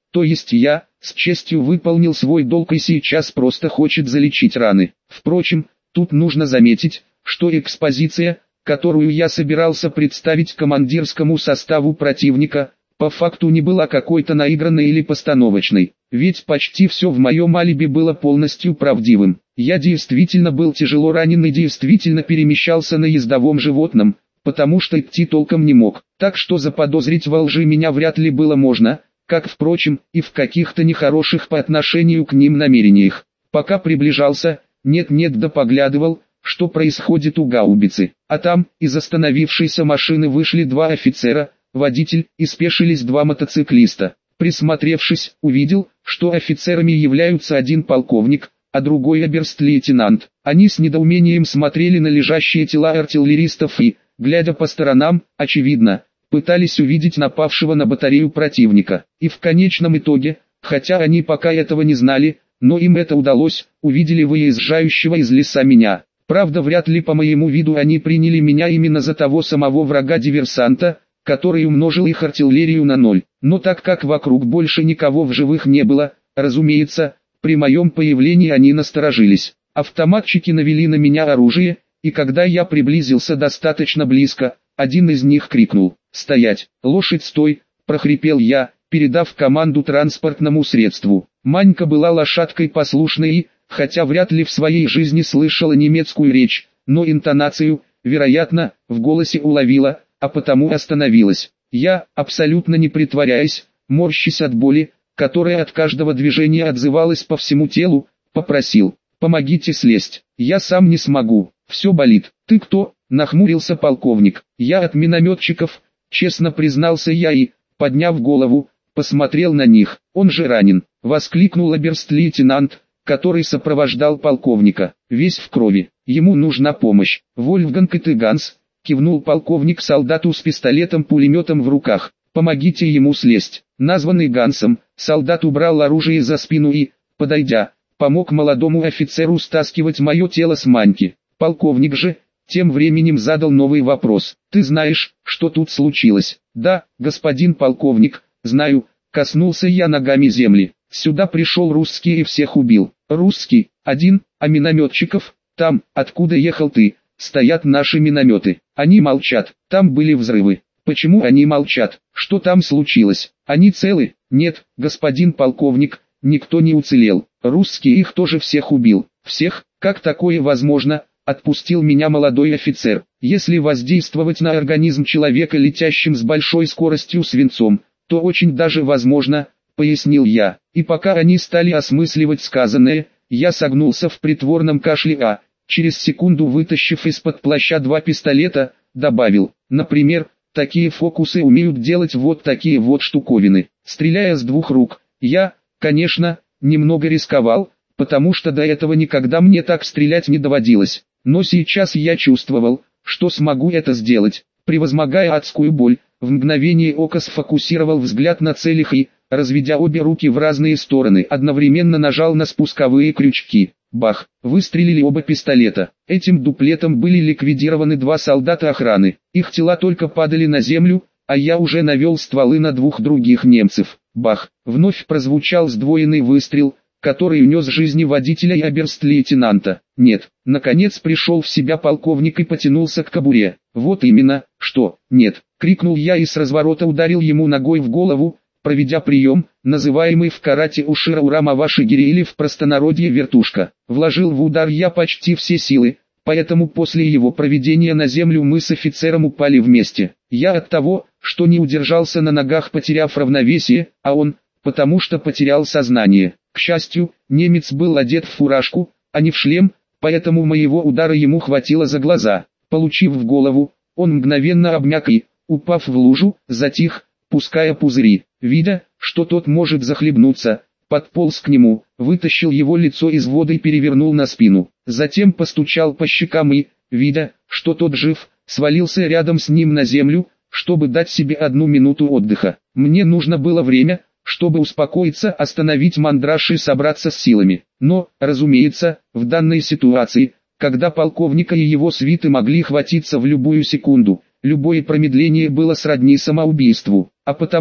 Speaker 1: То есть я, с честью выполнил свой долг и сейчас просто хочет залечить раны. Впрочем, тут нужно заметить, что экспозиция, которую я собирался представить командирскому составу противника, по факту не была какой-то наигранной или постановочной, ведь почти все в моем алиби было полностью правдивым. Я действительно был тяжело ранен и действительно перемещался на ездовом животном, потому что идти толком не мог, так что заподозрить во лжи меня вряд ли было можно, как, впрочем, и в каких-то нехороших по отношению к ним намерениях. Пока приближался, нет-нет да поглядывал, что происходит у гаубицы, а там, из остановившейся машины вышли два офицера, водитель, и спешились два мотоциклиста. Присмотревшись, увидел, что офицерами являются один полковник, а другой оберст-лейтенант. Они с недоумением смотрели на лежащие тела артиллеристов и, глядя по сторонам, очевидно, пытались увидеть напавшего на батарею противника. И в конечном итоге, хотя они пока этого не знали, но им это удалось, увидели выезжающего из леса меня. Правда, вряд ли по моему виду они приняли меня именно за того самого врага-диверсанта, который умножил их артиллерию на ноль. Но так как вокруг больше никого в живых не было, разумеется, при моем появлении они насторожились. Автоматчики навели на меня оружие, и когда я приблизился достаточно близко, один из них крикнул: «Стоять! Лошадь, стой!» – прохрипел я, передав команду транспортному средству. Манька была лошадкой послушной и, хотя вряд ли в своей жизни слышала немецкую речь, но интонацию, вероятно, в голосе уловила, а потому остановилась. Я, абсолютно не притворяясь, морщась от боли, которая от каждого движения отзывалась по всему телу, попросил: «Помогите слезть, я сам не смогу, все болит». «Ты кто?» – нахмурился полковник. «Я от минометчиков», – честно признался я и, подняв голову, посмотрел на них. «Он же ранен», – воскликнул оберст-лейтенант, который сопровождал полковника, весь в крови. «Ему нужна помощь». «Вольфганг, и ты, Ганс?» – кивнул полковник солдату с пистолетом-пулеметом в руках. «Помогите ему слезть». Названный Гансом, солдат убрал оружие за спину и, подойдя, помог молодому офицеру стаскивать мое тело с маньки. Полковник же, тем временем задал новый вопрос. «Ты знаешь, что тут случилось?» «Да, господин полковник, знаю», — коснулся я ногами земли. «Сюда пришел русский и всех убил». «Русский? Один? А минометчиков? Там, откуда ехал ты, стоят наши минометы. Они молчат, там были взрывы». «Почему они молчат? Что там случилось? Они целы?» «Нет, господин полковник, никто не уцелел. Русский их тоже всех убил». «Всех? Как такое возможно?» Отпустил меня молодой офицер. «Если воздействовать на организм человека летящим с большой скоростью свинцом, то очень даже возможно», пояснил я. И пока они стали осмысливать сказанное, я согнулся в притворном кашле, а, через секунду вытащив из-под плаща два пистолета, добавил: «Например, такие фокусы умеют делать вот такие вот штуковины». Стреляя с двух рук, я, конечно, немного рисковал, потому что до этого никогда мне так стрелять не доводилось. Но сейчас я чувствовал, что смогу это сделать. Превозмогая адскую боль, в мгновение ока сфокусировал взгляд на целях и, разведя обе руки в разные стороны, одновременно нажал на спусковые крючки. Бах! Выстрелили оба пистолета. Этим дуплетом были ликвидированы два солдата охраны. Их тела только падали на землю, а я уже навел стволы на двух других немцев. Бах! Вновь прозвучал сдвоенный выстрел, который унес жизни водителя и оберст-лейтенанта. «Нет». Наконец пришел в себя полковник и потянулся к кобуре. «Вот именно, что, нет», — крикнул я и с разворота ударил ему ногой в голову, проведя прием, называемый в карате ушира урама вашигири или в простонародье вертушка. Вложил в удар я почти все силы, поэтому после его проведения на землю мы с офицером упали вместе. Я от того, что не удержался на ногах, потеряв равновесие, а он, потому что потерял сознание. К счастью, немец был одет в фуражку, а не в шлем, поэтому моего удара ему хватило за глаза. Получив в голову, он мгновенно обмяк и, упав в лужу, затих, пуская пузыри. Видя, что тот может захлебнуться, подполз к нему, вытащил его лицо из воды и перевернул на спину. Затем постучал по щекам и, видя, что тот жив, свалился рядом с ним на землю, чтобы дать себе одну минуту отдыха. Мне нужно было время, чтобы успокоиться, остановить мандраж и собраться с силами. Но, разумеется, в данной ситуации, когда полковника и его свиты могли хватиться в любую секунду, любое промедление было сродни самоубийству. А потому,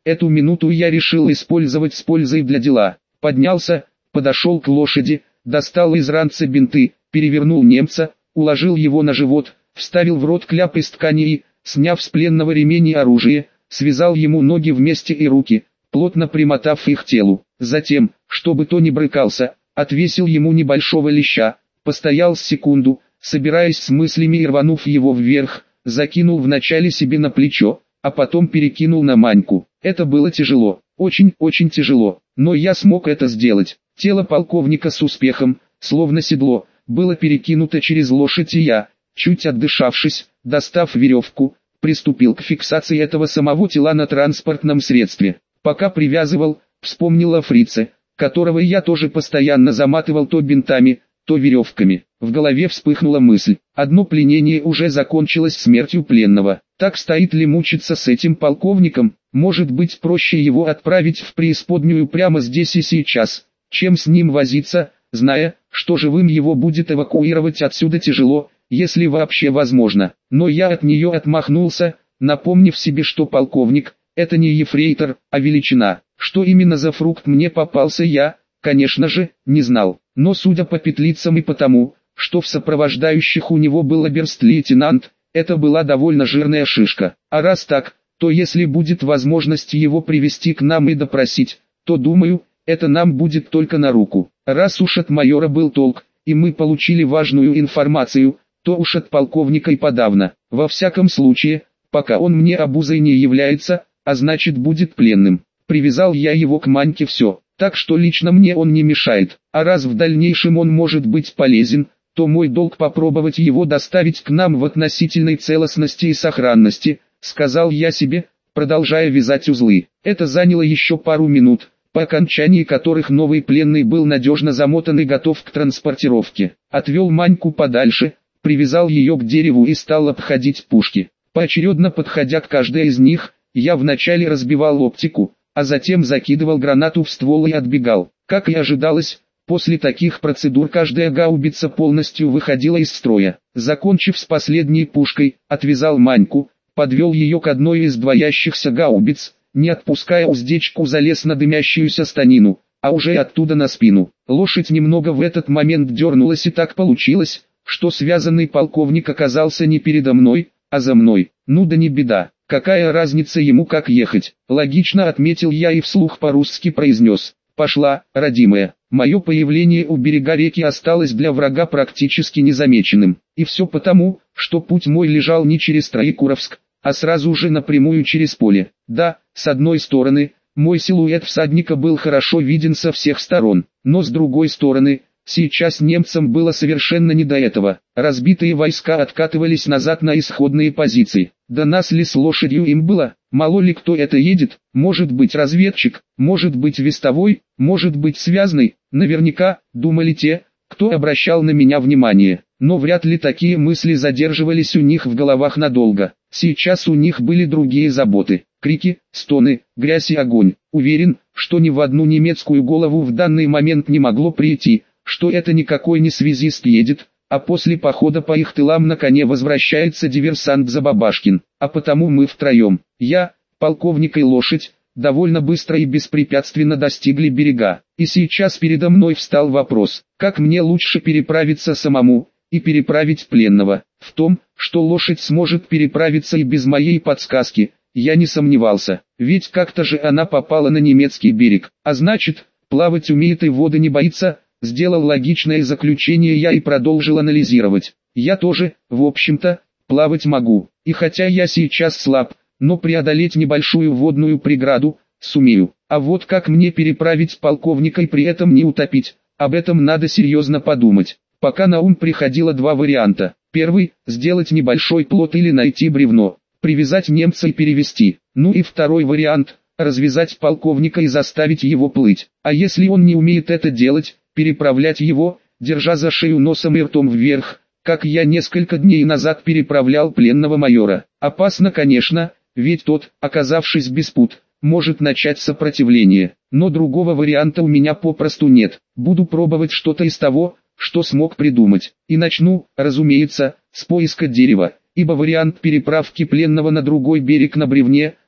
Speaker 1: Эту минуту я решил использовать с пользой для дела. Поднялся, подошел к лошади, достал из ранца бинты, перевернул немца, уложил его на живот, вставил в рот кляп из ткани и, сняв с пленного ремень и оружие, связал ему ноги вместе и руки, плотно примотав их к телу. Затем, чтобы то не брыкался, отвесил ему небольшого леща, постоял с секунду, собираясь с мыслями и рванув его вверх, закинул вначале себе на плечо, а потом перекинул на Маньку. Это было тяжело, очень-очень тяжело, но я смог это сделать. Тело полковника с успехом, словно седло, было перекинуто через лошадь, и я, чуть отдышавшись, достав веревку, приступил к фиксации этого самого тела на транспортном средстве. Пока привязывал, вспомнил о фрице, которого я тоже постоянно заматывал то бинтами, то веревками. В голове вспыхнула мысль: одно пленение уже закончилось смертью пленного. Так стоит ли мучиться с этим полковником? Может быть, проще его отправить в преисподнюю прямо здесь и сейчас, чем с ним возиться, зная, что живым его будет эвакуировать отсюда тяжело, если вообще возможно. Но я от нее отмахнулся, напомнив себе, что полковник — это не ефрейтор, а величина. Что именно за фрукт мне попался, я, конечно же, не знал. Но судя по петлицам и потому, что в сопровождающих у него был оберст-лейтенант, это была довольно жирная шишка. А раз так, то если будет возможность его привести к нам и допросить, то думаю, это нам будет только на руку. Раз уж от майора был толк, и мы получили важную информацию, то уж от полковника и подавно. Во всяком случае, пока он мне обузой не является, а значит будет пленным. Привязал я его к Маньке, все, так что лично мне он не мешает. А раз в дальнейшем он может быть полезен, то мой долг попробовать его доставить к нам в относительной целостности и сохранности, сказал я себе, продолжая вязать узлы. Это заняло еще пару минут, по окончании которых новый пленный был надежно замотан и готов к транспортировке. Отвел Маньку подальше, привязал ее к дереву и стал обходить пушки. Поочередно подходя к каждой из них, я вначале разбивал оптику, а затем закидывал гранату в ствол и отбегал. Как и ожидалось, после таких процедур каждая гаубица полностью выходила из строя. Закончив с последней пушкой, отвязал Маньку, подвел ее к одной из двоящихся гаубиц, не отпуская уздечку, залез на дымящуюся станину, а уже оттуда на спину. Лошадь немного в этот момент дернулась, и так получилось, что связанный полковник оказался не передо мной, а за мной. Ну да не беда, какая разница ему, как ехать. Логично отметил я и вслух по-русски произнес: «Пошла, родимая». Мое появление у берега реки осталось для врага практически незамеченным. И все потому, что путь мой лежал не через Троекуровск, а сразу же напрямую через поле. Да, с одной стороны, мой силуэт всадника был хорошо виден со всех сторон, но с другой стороны, сейчас немцам было совершенно не до этого. Разбитые войска откатывались назад на исходные позиции. До нас ли с лошадью им было? Мало ли кто это едет, может быть разведчик, может быть вестовой, может быть связный, наверняка, думали те, кто обращал на меня внимание. Но вряд ли такие мысли задерживались у них в головах надолго. Сейчас у них были другие заботы. Крики, стоны, грязь и огонь. Уверен, что ни в одну немецкую голову в данный момент не могло прийти, что это никакой не связист едет, а после похода по их тылам на коне возвращается диверсант Забабашкин. А потому мы втроем, я, полковник и лошадь, довольно быстро и беспрепятственно достигли берега. И сейчас передо мной встал вопрос: как мне лучше переправиться самому и переправить пленного? В том, что лошадь сможет переправиться и без моей подсказки, я не сомневался, ведь как-то же она попала на немецкий берег, а значит, плавать умеет и воды не боится. Сделал логичное заключение я и продолжил анализировать. Я тоже, в общем-то, плавать могу, и хотя я сейчас слаб, но преодолеть небольшую водную преграду сумею. А вот как мне переправить полковника и при этом не утопить, об этом надо серьезно подумать. Пока на ум приходило два варианта. Первый – сделать небольшой плот или найти бревно, привязать немца и перевести. Ну и второй вариант – развязать полковника и заставить его плыть. А если он не умеет это делать, переправлять его, держа за шею носом и ртом вверх, как я несколько дней назад переправлял пленного майора. Опасно, конечно, ведь тот, оказавшись без пут, может начать сопротивление. Но другого варианта у меня попросту нет. Буду пробовать что-то из того, что смог придумать. И начну, разумеется, с поиска дерева, ибо вариант переправки пленного на другой берег на бревне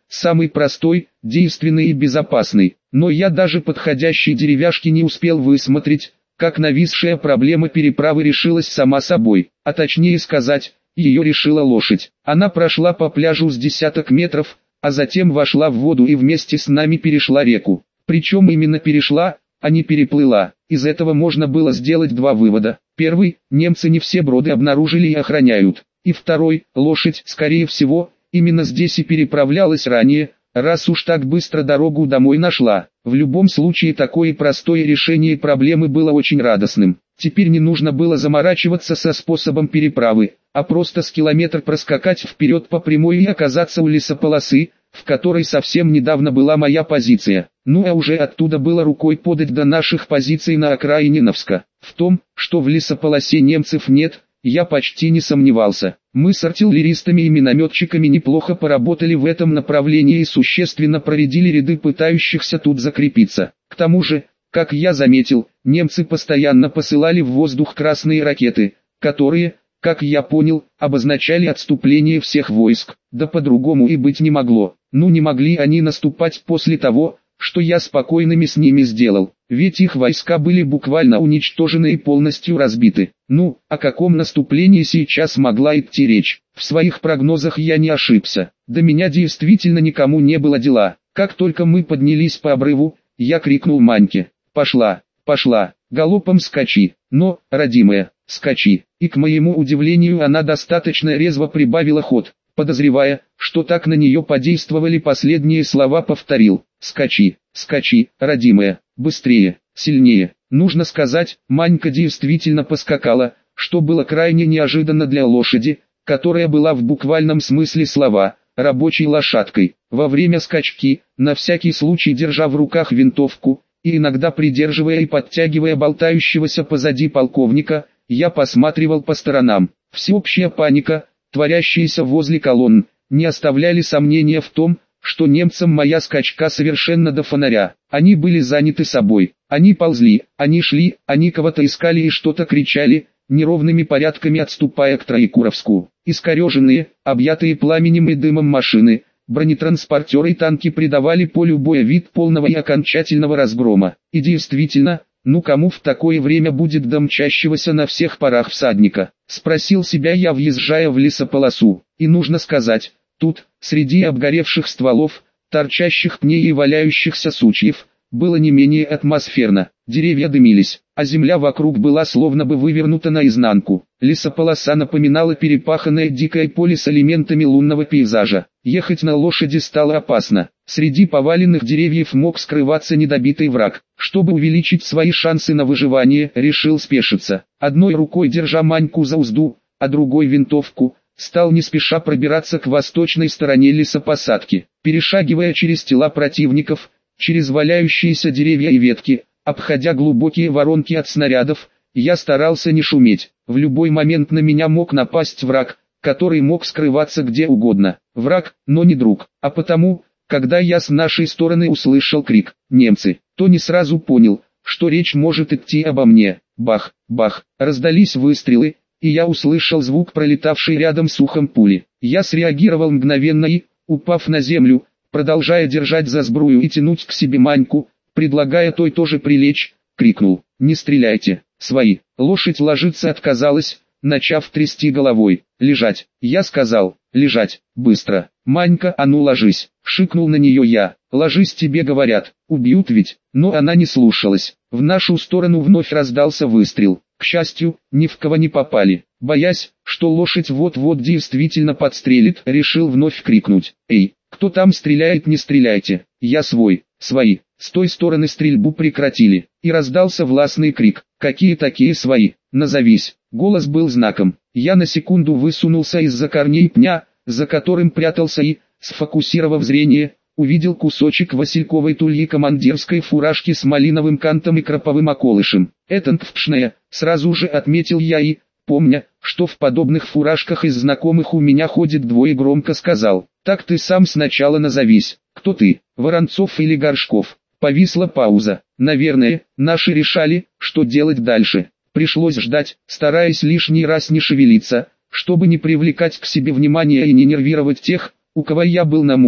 Speaker 1: самый простой, действенный и безопасный. Но я даже подходящей деревяшки не успел высмотреть, как нависшая проблема переправы решилась сама собой, а точнее сказать, ее решила лошадь. Она прошла по пляжу с десяток метров, а затем вошла в воду и вместе с нами перешла реку. Причем именно перешла, а не переплыла. Из этого можно было сделать два вывода. Первый, немцы не все броды обнаружили и охраняют. И второй, лошадь, скорее всего, именно здесь и переправлялась ранее, раз уж так быстро дорогу домой нашла. В любом случае такое простое решение проблемы было очень радостным. Теперь не нужно было заморачиваться со способом переправы, а просто с километр проскакать вперед по прямой и оказаться у лесополосы, в которой совсем недавно была моя позиция. Ну а уже оттуда было рукой подать до наших позиций на окраине Новска. В том, что в лесополосе немцев нет, я почти не сомневался. Мы с артиллеристами и минометчиками неплохо поработали в этом направлении и существенно проредили ряды пытающихся тут закрепиться. К тому же, как я заметил, немцы постоянно посылали в воздух красные ракеты, которые, как я понял, обозначали отступление всех войск. Да по-другому и быть не могло. Ну не могли они наступать после того, что я спокойными с ними сделал, ведь их войска были буквально уничтожены и полностью разбиты. Ну, о каком наступлении сейчас могла идти речь? В своих прогнозах я не ошибся. До меня действительно никому не было дела. Как только мы поднялись по обрыву, я крикнул Маньке: «Пошла, пошла, галопом скачи!» Но, родимая, скачи. И к моему удивлению она достаточно резво прибавила ход. Подозревая, что так на нее подействовали последние слова, повторил: «Скачи, скачи, родимая, быстрее, сильнее». Нужно сказать, Манька действительно поскакала, что было крайне неожиданно для лошади, которая была в буквальном смысле слова рабочей лошадкой. Во время скачки, на всякий случай держа в руках винтовку, и иногда придерживая и подтягивая болтающегося позади полковника, я посматривал по сторонам. Всеобщая паника, творящиеся возле колонн, не оставляли сомнения в том, что немцам моя скачка совершенно до фонаря. Они были заняты собой, они ползли, они шли, они кого-то искали и что-то кричали, неровными порядками отступая к Троекуровску. Искореженные, объятые пламенем и дымом машины, бронетранспортеры и танки придавали полю боя вид полного и окончательного разгрома. И действительно, ну кому в такое время будет до мчащегося на всех парах всадника? Спросил себя я, въезжая в лесополосу. И нужно сказать, тут, среди обгоревших стволов, торчащих пней и валяющихся сучьев, было не менее атмосферно. Деревья дымились, а земля вокруг была словно бы вывернута наизнанку. Лесополоса напоминала перепаханное дикое поле с элементами лунного пейзажа. Ехать на лошади стало опасно. Среди поваленных деревьев мог скрываться недобитый враг. Чтобы увеличить свои шансы на выживание, решил спешиться. Одной рукой держа Маньку за узду, а другой винтовку, стал не спеша пробираться к восточной стороне лесопосадки. Перешагивая через тела противников, через валяющиеся деревья и ветки, обходя глубокие воронки от снарядов, я старался не шуметь. В любой момент на меня мог напасть враг, который мог скрываться где угодно. Враг, но не друг. А потому, когда я с нашей стороны услышал крик «Немцы!», то не сразу понял, что речь может идти обо мне. Бах, бах, раздались выстрелы, и я услышал звук пролетавшей рядом с ухом пули. Я среагировал мгновенно и, упав на землю, продолжая держать за сбрую и тянуть к себе Маньку, предлагая той тоже прилечь, крикнул: «Не стреляйте, свои!». Лошадь ложиться отказалась, начав трясти головой. «Лежать!» Я сказал: «Лежать, быстро!». «Манька, а ну ложись!» Шикнул на нее я. «Ложись, тебе говорят, убьют ведь!». Но она не слушалась. В нашу сторону вновь раздался выстрел. К счастью, ни в кого не попали. Боясь, что лошадь вот-вот действительно подстрелит, решил вновь крикнуть: «Эй, кто там стреляет, не стреляйте, я свой, свои!». С той стороны стрельбу прекратили, и раздался властный крик: «Какие такие свои? Назовись!». Голос был знаком. Я на секунду высунулся из-за корней пня, за которым прятался, и, сфокусировав зрение, увидел кусочек васильковой тульи командирской фуражки с малиновым кантом и краповым околышем. «Это нкфшная», сразу же отметил я и, помня, что в подобных фуражках из знакомых у меня ходит двое, громко сказал: «Так ты сам сначала назовись, кто ты, Воронцов или Горшков?» Повисла пауза. Наверное, наши решали, что делать дальше. Пришлось ждать, стараясь лишний раз не шевелиться, чтобы не привлекать к себе внимания и не нервировать тех, у кого я был на мушке.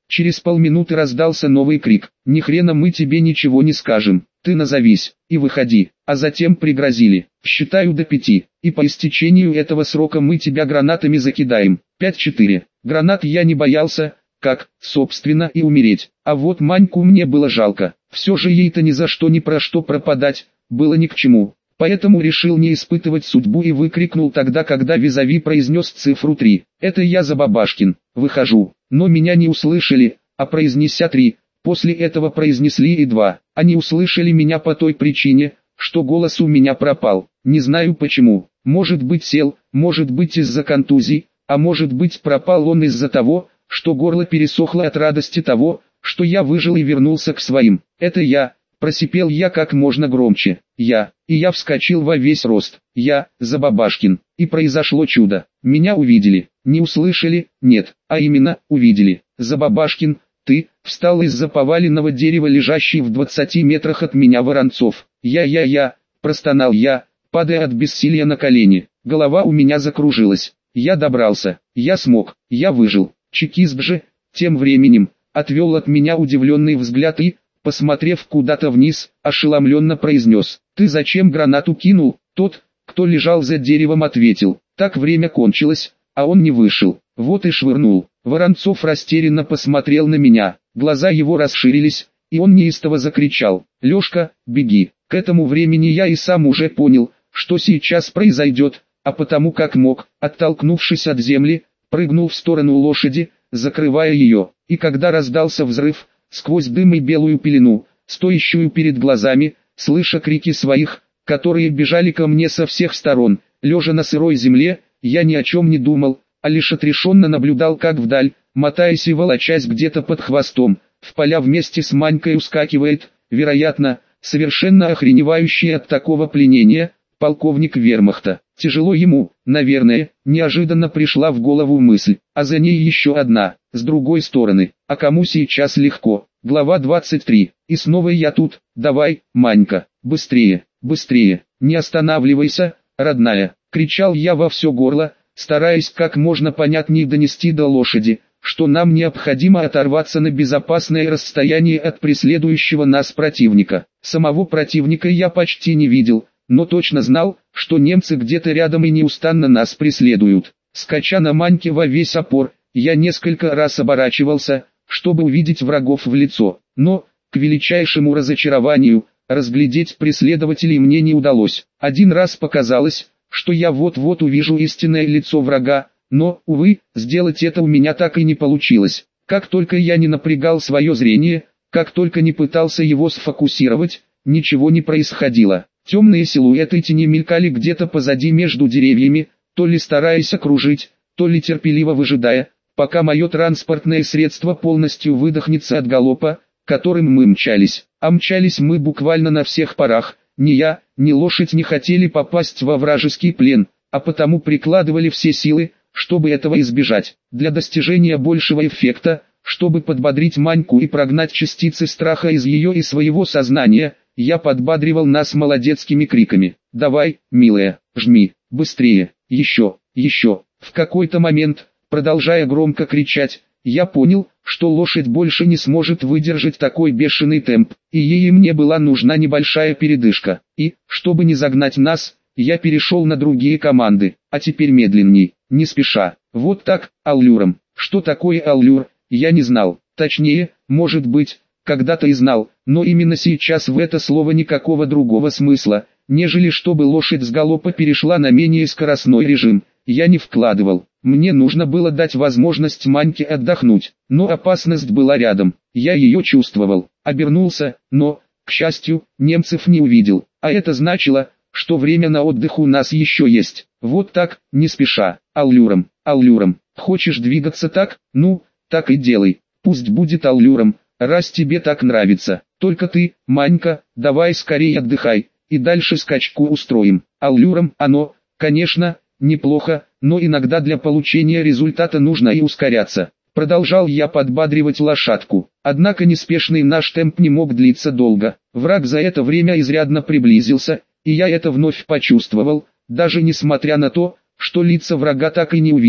Speaker 1: Через полминуты раздался новый крик. Ни хрена мы тебе ничего не скажем, ты назовись, и выходи. А затем пригрозили. Считаю до пяти, и по истечению этого срока мы тебя гранатами закидаем. Пять-четыре. Гранат я не боялся, как, собственно, и умереть. А вот Маньку мне было жалко. Все же ей-то ни за что ни про что пропадать, было ни к чему. Поэтому решил не испытывать судьбу и выкрикнул тогда, когда визави произнес цифру три. Это я за Бабашкин, выхожу. Но меня не услышали, а произнеся три, после этого произнесли и два. Они услышали меня по той причине, что голос у меня пропал. Не знаю почему. Может быть сел, может быть из-за контузий, а может быть пропал он из-за того, что горло пересохло от радости того, что я выжил и вернулся к своим. Это я. Просипел я как можно громче. Я. И я вскочил во весь рост. Я, за Бабашкин. И произошло чудо. Меня увидели. Не услышали, нет, а именно, увидели. За Бабашкин, ты, встал из-за поваленного дерева, лежащий в двадцати метрах от меня Воронцов. Я-я-я, простонал я, падая от бессилия на колени. Голова у меня закружилась. Я добрался. Я смог. Я выжил. Чекист же, тем временем, отвел от меня удивленный взгляд и, посмотрев куда-то вниз, ошеломленно произнес: «Ты зачем гранату кинул?» Тот, кто лежал за деревом, ответил: «Так время кончилось, а он не вышел, вот и швырнул». Воронцов растерянно посмотрел на меня, глаза его расширились, и он неистово закричал: «Лешка, беги!» К этому времени я и сам уже понял, что сейчас произойдет, а потому как мог, оттолкнувшись от земли, прыгнул в сторону лошади, закрывая ее, и когда раздался взрыв, сквозь дым и белую пелену, стоящую перед глазами, слыша крики своих, которые бежали ко мне со всех сторон, лежа на сырой земле, я ни о чем не думал, а лишь отрешенно наблюдал, как вдаль, мотаясь и волочась где-то под хвостом, в поля вместе с Манькой ускакивает, вероятно, совершенно охреневающий от такого пленения, полковник вермахта. Тяжело ему, наверное, неожиданно пришла в голову мысль, а за ней еще одна, с другой стороны, а кому сейчас легко. Глава двадцать три. И снова я тут, давай, Манька, быстрее, быстрее, не останавливайся, родная, кричал я во все горло, стараясь как можно понятнее донести до лошади, что нам необходимо оторваться на безопасное расстояние от преследующего нас противника. Самого противника я почти не видел, но точно знал, что немцы где-то рядом и неустанно нас преследуют. Скача на Маньке во весь опор, я несколько раз оборачивался, чтобы увидеть врагов в лицо, но, к величайшему разочарованию, разглядеть преследователей мне не удалось. Один раз показалось, что я вот-вот увижу истинное лицо врага, но, увы, сделать это у меня так и не получилось. Как только я не напрягал свое зрение, как только не пытался его сфокусировать, ничего не происходило. Темные силуэты тени мелькали где-то позади между деревьями, то ли стараясь окружить, то ли терпеливо выжидая, пока мое транспортное средство полностью выдохнется от галопа, которым мы мчались. А мчались мы буквально на всех парах, ни я, ни лошадь не хотели попасть во вражеский плен, а потому прикладывали все силы, чтобы этого избежать. Для достижения большего эффекта, чтобы подбодрить Маньку и прогнать частицы страха из ее и своего сознания, я подбадривал нас молодецкими криками: «Давай, милая, жми, быстрее, еще, еще». В какой-то момент, продолжая громко кричать, я понял, что лошадь больше не сможет выдержать такой бешеный темп, и ей и мне была нужна небольшая передышка. И, чтобы не загнать нас, я перешел на другие команды, а теперь медленней, не спеша. Вот так, аллюром. Что такое аллюр, я не знал. Точнее, может быть, когда-то и знал, но именно сейчас в это слово никакого другого смысла, нежели чтобы лошадь с галопа перешла на менее скоростной режим, я не вкладывал. Мне нужно было дать возможность Маньке отдохнуть, но опасность была рядом, я ее чувствовал. Обернулся, но, к счастью, немцев не увидел, а это значило, что время на отдых у нас еще есть. Вот так, не спеша, аллюром, аллюром. Хочешь двигаться так? Ну, так и делай. Пусть будет аллюром, раз тебе так нравится. Только ты, Манька, давай скорее отдыхай, и дальше скачку устроим. Аллюром оно, конечно, неплохо, но иногда для получения результата нужно и ускоряться. Продолжал я подбадривать лошадку. Однако неспешный наш темп не мог длиться долго. Враг за это время изрядно приблизился, и я это вновь почувствовал, даже несмотря на то, что лица врага так и не увидел.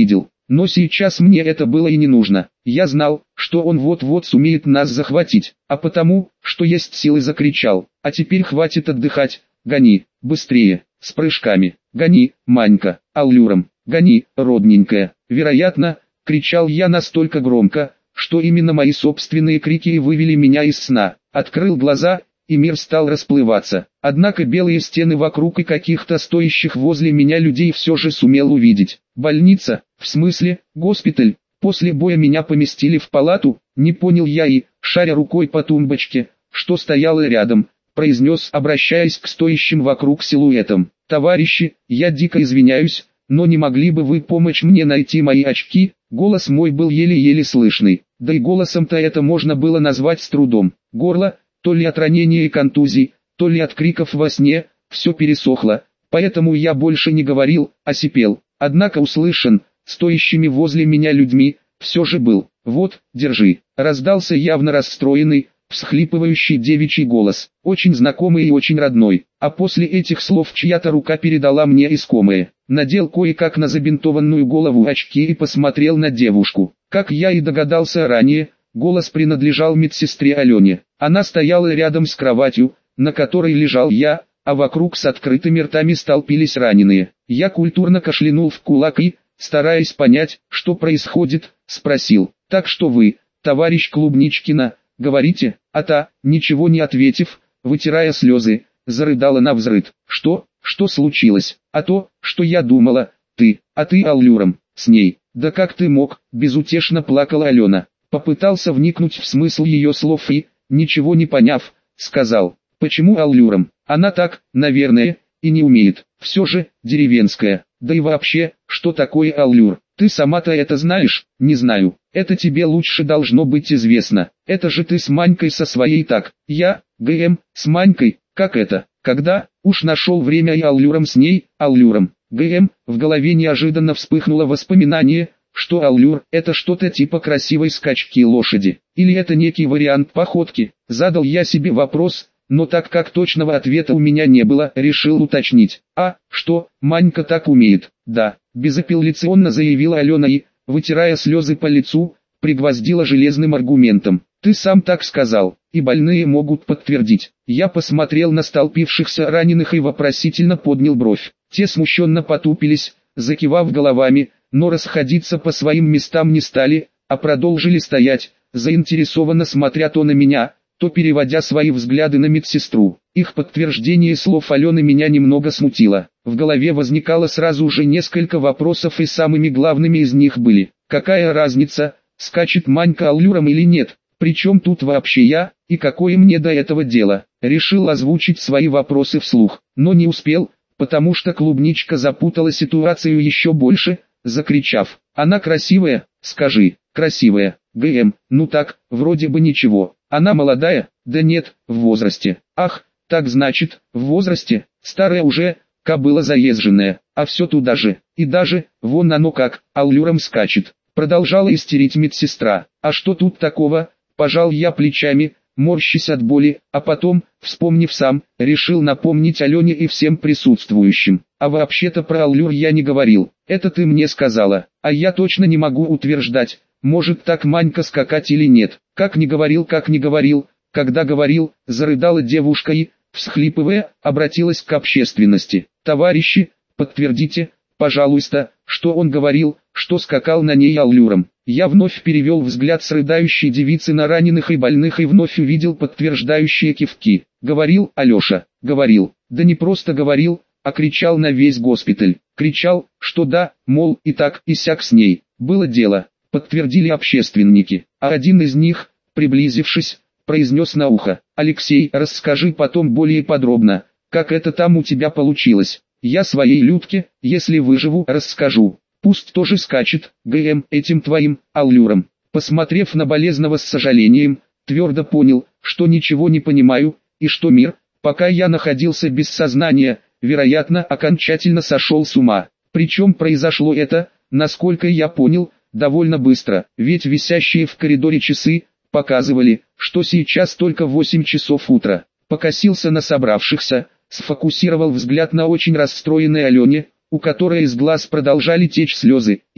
Speaker 1: но сейчас мне это было и не нужно. Я знал, что он вот-вот сумеет нас захватить, а потому, что есть силы, закричал: «А теперь хватит отдыхать, гони, быстрее, с прыжками, гони, Манька, аллюром, гони, родненькая». Вероятно, кричал я настолько громко, что именно мои собственные крики и вывели меня из сна. Открыл глаза, и мир стал расплываться. Однако белые стены вокруг и каких-то стоящих возле меня людей все же сумел увидеть. Больница, в смысле, госпиталь. После боя меня поместили в палату, не понял я и, шаря рукой по тумбочке, что стояло рядом, произнес, обращаясь к стоящим вокруг силуэтам: «Товарищи, я дико извиняюсь, но не могли бы вы помочь мне найти мои очки?» Голос мой был еле-еле слышный, да и голосом-то это можно было назвать с трудом. Горло, то ли от ранения и контузий, то ли от криков во сне, все пересохло, поэтому я больше не говорил, а сипел. Однако услышан, стоящими возле меня людьми, все же был. «Вот, держи», раздался явно расстроенный, всхлипывающий девичий голос, очень знакомый и очень родной, а после этих слов чья-то рука передала мне искомое. Надел кое-как на забинтованную голову очки и посмотрел на девушку. Как я и догадался ранее, голос принадлежал медсестре Алене. Она стояла рядом с кроватью, на которой лежал я, а вокруг с открытыми ртами столпились раненые. Я культурно кашлянул в кулак и, стараясь понять, что происходит, спросил: «Так что вы, товарищ Клубничкина, говорите?» А та, ничего не ответив, вытирая слезы, зарыдала навзрыд. «Что? Что случилось?» «А то, что я думала, ты, а ты аллюром, с ней». «Да как ты мог?» – безутешно плакала Алена. Попытался вникнуть в смысл ее слов и, ничего не поняв, сказал: «Почему аллюром? Она так, наверное, и не умеет. Все же, деревенская. Да и вообще, что такое аллюр? Ты сама-то это знаешь?» «Не знаю. Это тебе лучше должно быть известно. Это же ты с Манькой со своей так». «Я, ГМ, с Манькой, как это? Когда?» «Уж нашел время и аллюром с ней, аллюром». ГМ, в голове неожиданно вспыхнуло воспоминание, что аллюр – это что-то типа красивой скачки лошади. Или это некий вариант походки? Задал я себе вопрос, но так как точного ответа у меня не было, решил уточнить. «А, что, Манька так умеет?» «Да», – безапелляционно заявила Алена и, вытирая слезы по лицу, пригвоздила железным аргументом. «Ты сам так сказал, и больные могут подтвердить». Я посмотрел на столпившихся раненых и вопросительно поднял бровь. Те смущенно потупились, закивав головами, но расходиться по своим местам не стали, а продолжили стоять, заинтересованно смотря то на меня, то переводя свои взгляды на медсестру. Их подтверждение слов Алены меня немного смутило. В голове возникало сразу же несколько вопросов, и самыми главными из них были: какая разница, скачет Манька аллюром или нет? Причем тут вообще я, и какое мне до этого дело? Решил озвучить свои вопросы вслух, но не успел, потому что Клубничка запутала ситуацию еще больше, закричав: «Она красивая, скажи, красивая». ГМ, ну так, вроде бы ничего. Она молодая? Да нет, в возрасте. Ах, так значит, в возрасте, старая уже, кобыла заезженная, а все туда же, и даже, вон оно как, аллюром скачет. Продолжала истерить медсестра. А что тут такого? Пожал я плечами, морщась от боли, а потом, вспомнив сам, решил напомнить Алене и всем присутствующим. А вообще-то про аллюр я не говорил, это ты мне сказала, а я точно не могу утверждать, может так Манька скакать или нет. Как не говорил, как не говорил, когда говорил, зарыдала девушка и, всхлипывая, обратилась к общественности. «Товарищи, подтвердите, пожалуйста, что он говорил, что скакал на ней аллюром». Я вновь перевел взгляд с рыдающей девицы на раненых и больных и вновь увидел подтверждающие кивки. «Говорил, Алеша, говорил». Да не просто говорил, а кричал на весь госпиталь. Кричал, что да, мол, и так, и сяк с ней. Было дело, подтвердили общественники. А один из них, приблизившись, произнес на ухо: «Алексей, расскажи потом более подробно, как это там у тебя получилось. Я своей Людке, если выживу, расскажу. Пусть тоже скачет, ГМ, этим твоим, аллюром». Посмотрев на болезного с сожалением, твердо понял, что ничего не понимаю, и что мир, пока я находился без сознания, вероятно, окончательно сошел с ума. Причем произошло это, насколько я понял, довольно быстро, ведь висящие в коридоре часы показывали, что сейчас только восемь часов утра. Покосился на собравшихся, сфокусировал взгляд на очень расстроенной Алене, у которой из глаз продолжали течь слезы, и,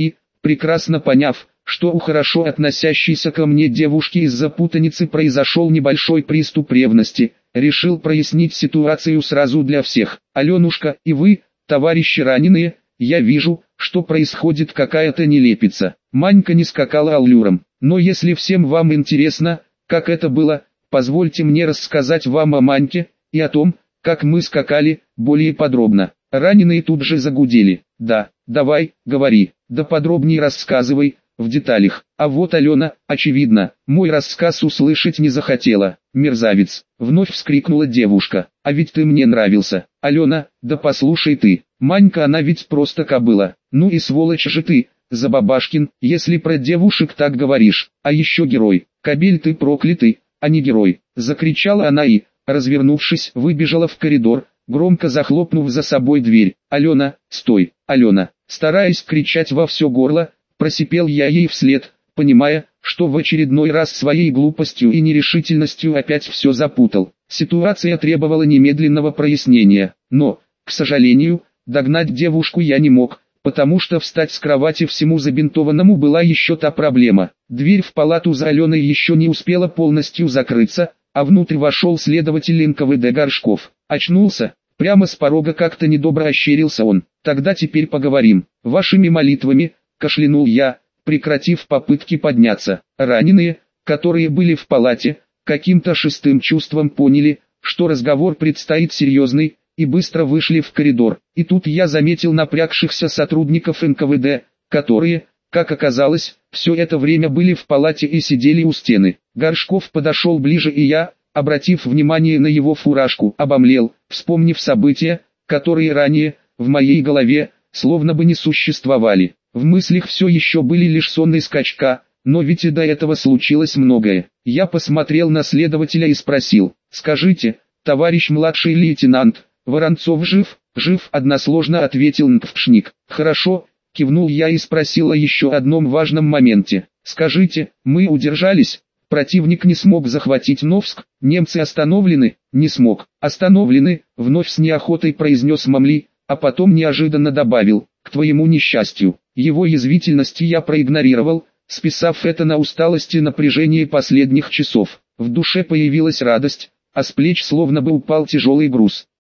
Speaker 1: прекрасно поняв, что у хорошо относящейся ко мне девушки из-за путаницы произошел небольшой приступ ревности, решил прояснить ситуацию сразу для всех. «Аленушка, и вы, товарищи раненые, я вижу, что происходит какая-то нелепица». Манька не скакала аллюром. «Но если всем вам интересно, как это было, позвольте мне рассказать вам о Маньке и о том, как мы скакали, более подробно». Раненые тут же загудели. «Да, давай, говори, да подробнее рассказывай, в деталях». А вот Алена, очевидно, мой рассказ услышать не захотела. «Мерзавец!» — вновь вскрикнула девушка. «А ведь ты мне нравился». «Алена, да послушай ты, Манька она ведь просто кобыла. Ну и сволочь же ты, Забабашкин, если про девушек так говоришь. А еще герой. Кобель ты проклятый, а не герой!» — закричала она и, развернувшись, выбежала в коридор, громко захлопнув за собой дверь. «Алена, стой, Алена!» Стараясь кричать во все горло, просипел я ей вслед, понимая, что в очередной раз своей глупостью и нерешительностью опять все запутал. Ситуация требовала немедленного прояснения, но, к сожалению, догнать девушку я не мог, потому что встать с кровати всему забинтованному была еще та проблема. Дверь в палату за Аленой еще не успела полностью закрыться, а внутрь вошел следователь эн ка вэ дэ Горшков. «Очнулся?» Прямо с порога как-то недобро ощерился он. «Тогда теперь поговорим. Вашими молитвами», — кашлянул я, прекратив попытки подняться. Раненые, которые были в палате, каким-то шестым чувством поняли, что разговор предстоит серьезный, и быстро вышли в коридор. И тут я заметил напрягшихся сотрудников эн ка вэ дэ, которые, как оказалось, все это время были в палате и сидели у стены. Горшков подошел ближе, и я, обратив внимание на его фуражку, обомлел, вспомнив события, которые ранее, в моей голове, словно бы не существовали. В мыслях все еще были лишь сонные скачка, но ведь и до этого случилось многое. Я посмотрел на следователя и спросил: «Скажите, товарищ младший лейтенант, Воронцов жив?» «Жив», — односложно ответил НКВДшник. «Хорошо», — кивнул я и спросил о еще одном важном моменте. «Скажите, мы удержались? Противник не смог захватить Новск? Немцы остановлены?» «Не смог». «Остановлены», — вновь с неохотой произнес Мамли, а потом неожиданно добавил: «К твоему несчастью». Его язвительность я проигнорировал, списав это на усталость и напряжение последних часов. В душе появилась радость, а с плеч словно бы упал тяжелый груз.